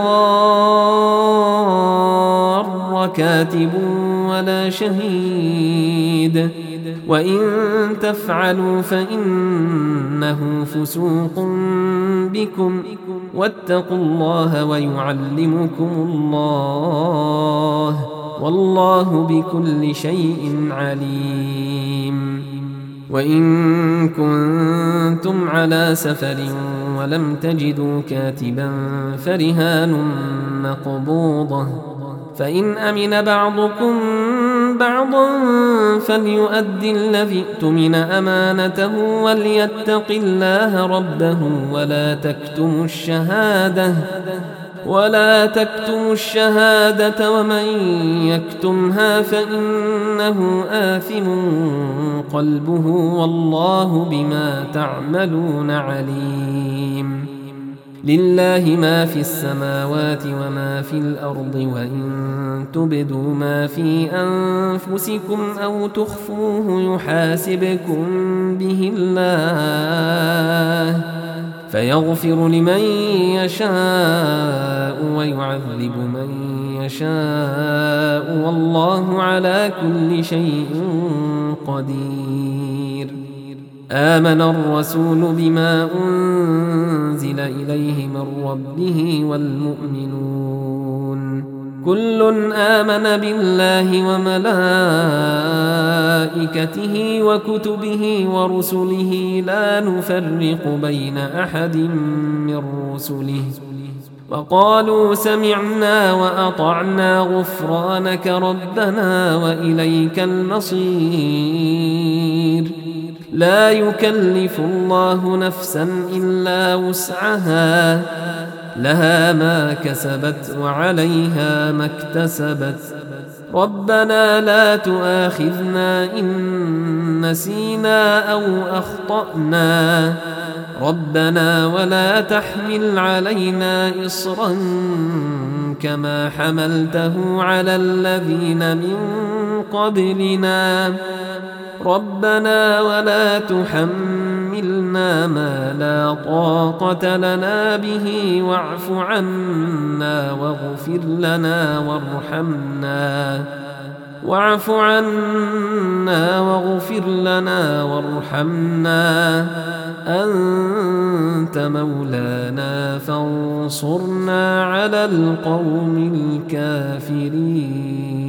يضار كاتب ولا شهيد وإن تفعلوا فإنه فسوق بكم واتقوا الله ويعلمكم الله والله بكل شيء عليم. وإن كنتم على سفر ولم تجدوا كاتبا فرهان مقبوضة، فإن أمن بعضكم بعضا فليؤد الذي اؤتمن أمانته وليتق الله ربه ولا تكتموا الشهادة ومن يكتمها فإنه آثم قلبه والله بما تعملون عليم. لله ما في السماوات وما في الأرض، وإن تبدوا ما في أنفسكم أو تخفوه يحاسبكم به الله فيغفر لمن يشاء ويعذب من يشاء والله على كل شيء قدير. آمن الرسول بما أنزل إليه من ربه والمؤمنون كل آمن بالله وملائكته وكتبه ورسله لا نفرق بين أحد من رسله وقالوا سمعنا وأطعنا غفرانك ربنا وإليك المصير. لا يكلف الله نفسا إلا وسعها لها ما كسبت وعليها ما اكتسبت. ربنا لا تؤاخذنا إن نسينا أو أخطأنا ربنا ولا تحمل علينا إصرا كما حملته على الذين من قبلنا ربنا ولا تحملنا ما لا طاقة لنا به واعف عنا واغفر لنا وارحمنا أنت مولانا فانصرنا على القوم الكافرين.